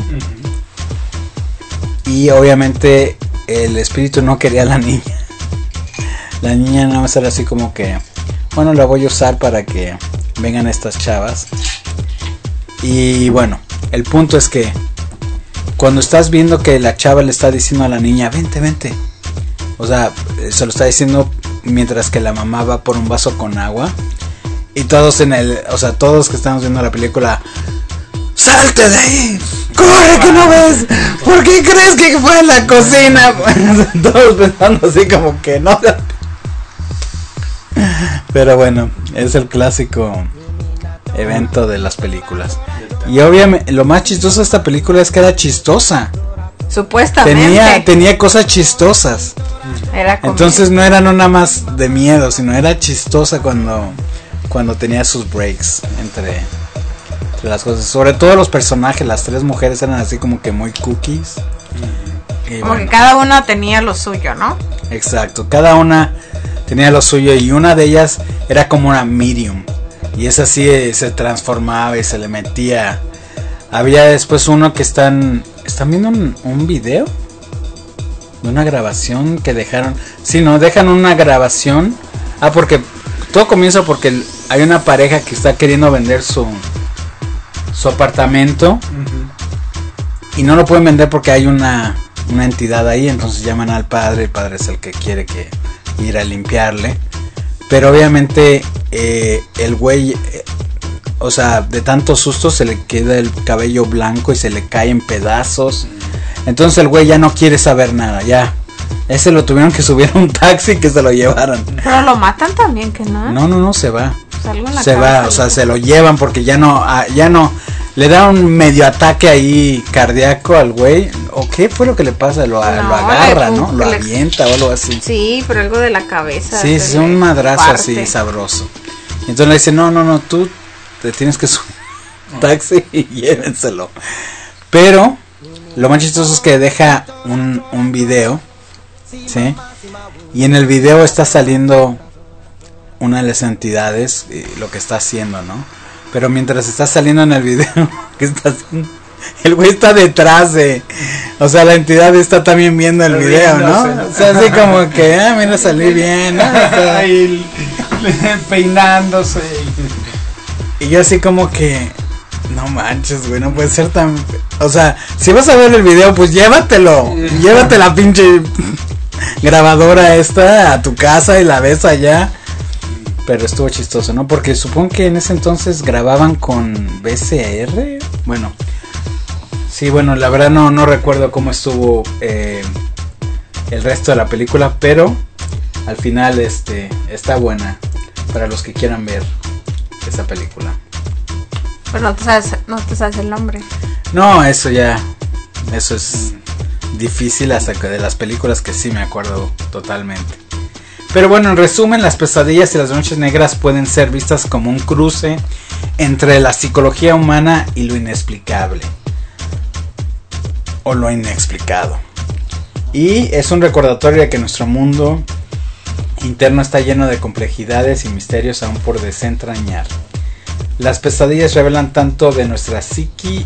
Y obviamente el espíritu no quería a la niña. La niña nada más era así como que, bueno, la voy a usar para que vengan estas chavas. Y bueno, el punto es que cuando estás viendo que la chava le está diciendo a la niña, vente. O sea, se lo está diciendo mientras que la mamá va por un vaso con agua. Y todos todos que estamos viendo la película, ¡salte de ahí! ¡Corre que no ves! ¿Por qué crees que fue en la cocina? Todos pensando así como que no. Pero bueno, es el clásico evento de las películas. Y obviamente lo más chistoso de esta película es que era chistosa. Supuestamente. Tenía cosas chistosas. Entonces no era nada más de miedo, sino era chistosa cuando tenía sus breaks entre las cosas. Sobre todo los personajes, las 3 mujeres eran así como que muy cookies. Y como que cada una tenía lo suyo, ¿no? Exacto, cada una tenía lo suyo y una de ellas era como una medium. Y esa sí se transformaba y se le metía. Había después uno que están viendo un video de una grabación que dejaron. Sí, no, dejan una grabación. Porque todo comienza porque hay una pareja que está queriendo vender su apartamento. Y no lo pueden vender porque hay una entidad ahí. Entonces llaman al padre. El padre es el que quiere ir a limpiarle. Pero obviamente el güey, o sea, de tanto susto se le queda el cabello blanco y se le cae en pedazos. Entonces el güey ya no quiere saber nada, ya. Ese lo tuvieron que subir a un taxi y que se lo llevaran. Pero lo matan también, ¿que no? No, se va. Pues se va, o sea, se lo llevan porque ya no. Le da un medio ataque ahí cardíaco al güey. ¿O qué fue lo que le pasa? Lo agarra, ¿no? Lo avienta o algo así. Sí, pero algo de la cabeza. Sí, es un madrazo así sabroso. Y entonces le dice, no, tú te tienes que subir un taxi y llévenselo. Pero lo más chistoso es que deja un video, ¿sí? Y en el video está saliendo una de las entidades y lo que está haciendo, ¿no? Pero mientras está saliendo en el video, ¿qué está haciendo? El güey está detrás o sea, la entidad está también viendo el video, ¿no? O sea, así como que, mira, salí bien, ¿no? O sea, ahí peinándose. Y yo así como que, no manches, güey, no puede ser tan... O sea, si vas a ver el video, pues llévatelo. Llévate la pinche grabadora esta a tu casa y la ves allá. Pero estuvo chistoso, ¿no? Porque supongo que en ese entonces grababan con VCR. Bueno, sí, bueno, la verdad no recuerdo cómo estuvo el resto de la película, pero al final está buena para los que quieran ver esa película. Pero no te sabes el nombre. No, eso es difícil hasta que de las películas que sí me acuerdo totalmente. Pero bueno, en resumen, las pesadillas y las noches negras pueden ser vistas como un cruce entre la psicología humana y lo inexplicable. O lo inexplicado. Y es un recordatorio de que nuestro mundo interno está lleno de complejidades y misterios aún por desentrañar. Las pesadillas revelan tanto de nuestra psiquis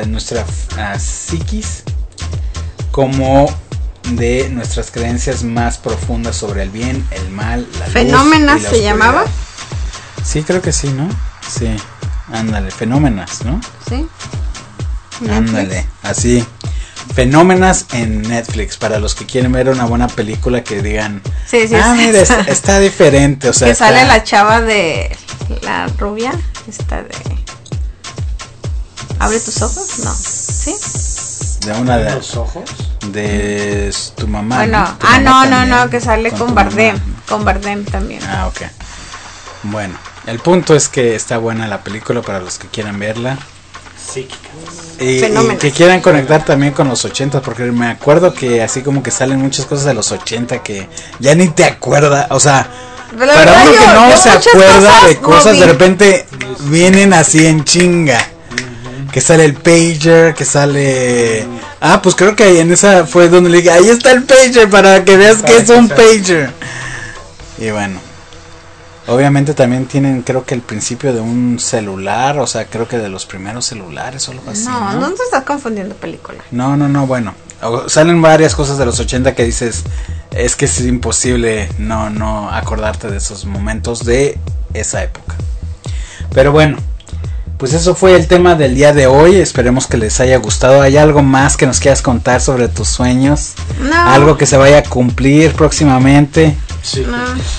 como de nuestras creencias más profundas sobre el bien, el mal, la ¿Fenómenas luz y la se llamaba? Sí, creo que sí, ¿no? Sí, ándale, Fenómenas, ¿no? Sí. Ándale, así. Fenómenas en Netflix, para los que quieren ver una buena película que digan, sí, mira, está diferente, o sea, que sale la chava de la rubia, esta de ¿Abre tus ojos? No, ¿sí? De una de los ojos de tu mamá. Bueno, ¿no? Tu mamá no, que sale con Bardem, con Bardem también. Ah, ok. Bueno, el punto es que está buena la película para los que quieran verla. Y que quieran conectar también con los 80, porque me acuerdo que así como que salen muchas cosas de los 80 que ya ni te acuerdas, o sea, para uno que no se acuerda de cosas, de repente vienen así en chinga. Que sale el pager, que sale... Ah, pues creo que en esa fue donde le dije, ahí está el pager para que veas que es un pager. Y bueno, obviamente también tienen, creo que el principio de un celular, o sea, creo que de los primeros celulares o algo así. No te estás confundiendo película. No, bueno, salen varias cosas de los 80 que dices, es que es imposible no acordarte de esos momentos de esa época. Pero bueno, pues eso fue el tema del día de hoy. Esperemos que les haya gustado. ¿Hay algo más que nos quieras contar sobre tus sueños? No. ¿Algo que se vaya a cumplir próximamente? Sí.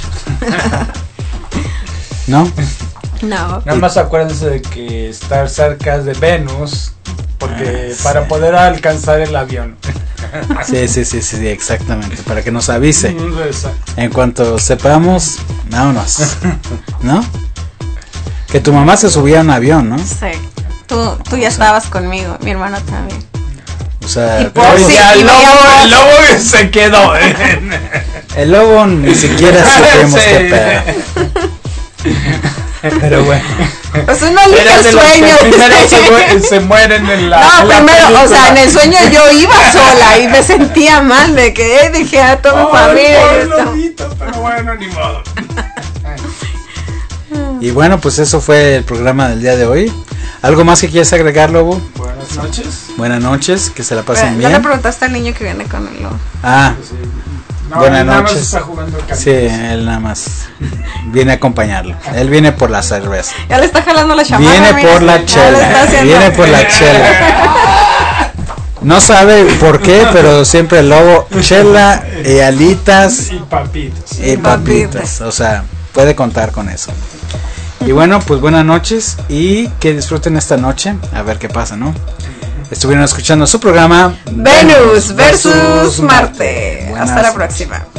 ¿No? No. Nada más acuérdense de que estar cerca de Venus, porque para poder alcanzar el avión. Sí, exactamente. Para que nos avise. En cuanto sepamos, vámonos. ¿No? Que tu mamá se subía a un avión, ¿no? Sí. Tú ya estabas conmigo, mi hermano también. O sea, el lobo se quedó. El lobo ni siquiera supimos qué pedo. Pero bueno. Pues uno elige el sueño. Primero se mueren en la. No, primero, o sea, en el sueño yo iba sola y me sentía mal de que dije a toda mi familia. Pero bueno, ni modo. Y bueno, pues eso fue el programa del día de hoy. ¿Algo más que quieres agregar, Lobo? Buenas noches. Buenas noches, que se la pasen Pero bien. ya le preguntaste al niño que viene con el lobo. Ah, no, buenas nada noches. Más está jugando el sí, él nada más viene a acompañarlo. Él viene por la cerveza. Ya le está jalando la chamarra. Viene por la chela. Viene por la chela. No sabe por qué, pero siempre el Lobo, chela y alitas y papitas. Y papitas, o sea, puede contar con eso. Y bueno, pues buenas noches y que disfruten esta noche, a ver qué pasa, ¿no? Estuvieron escuchando su programa Venus versus Marte. Hasta la próxima.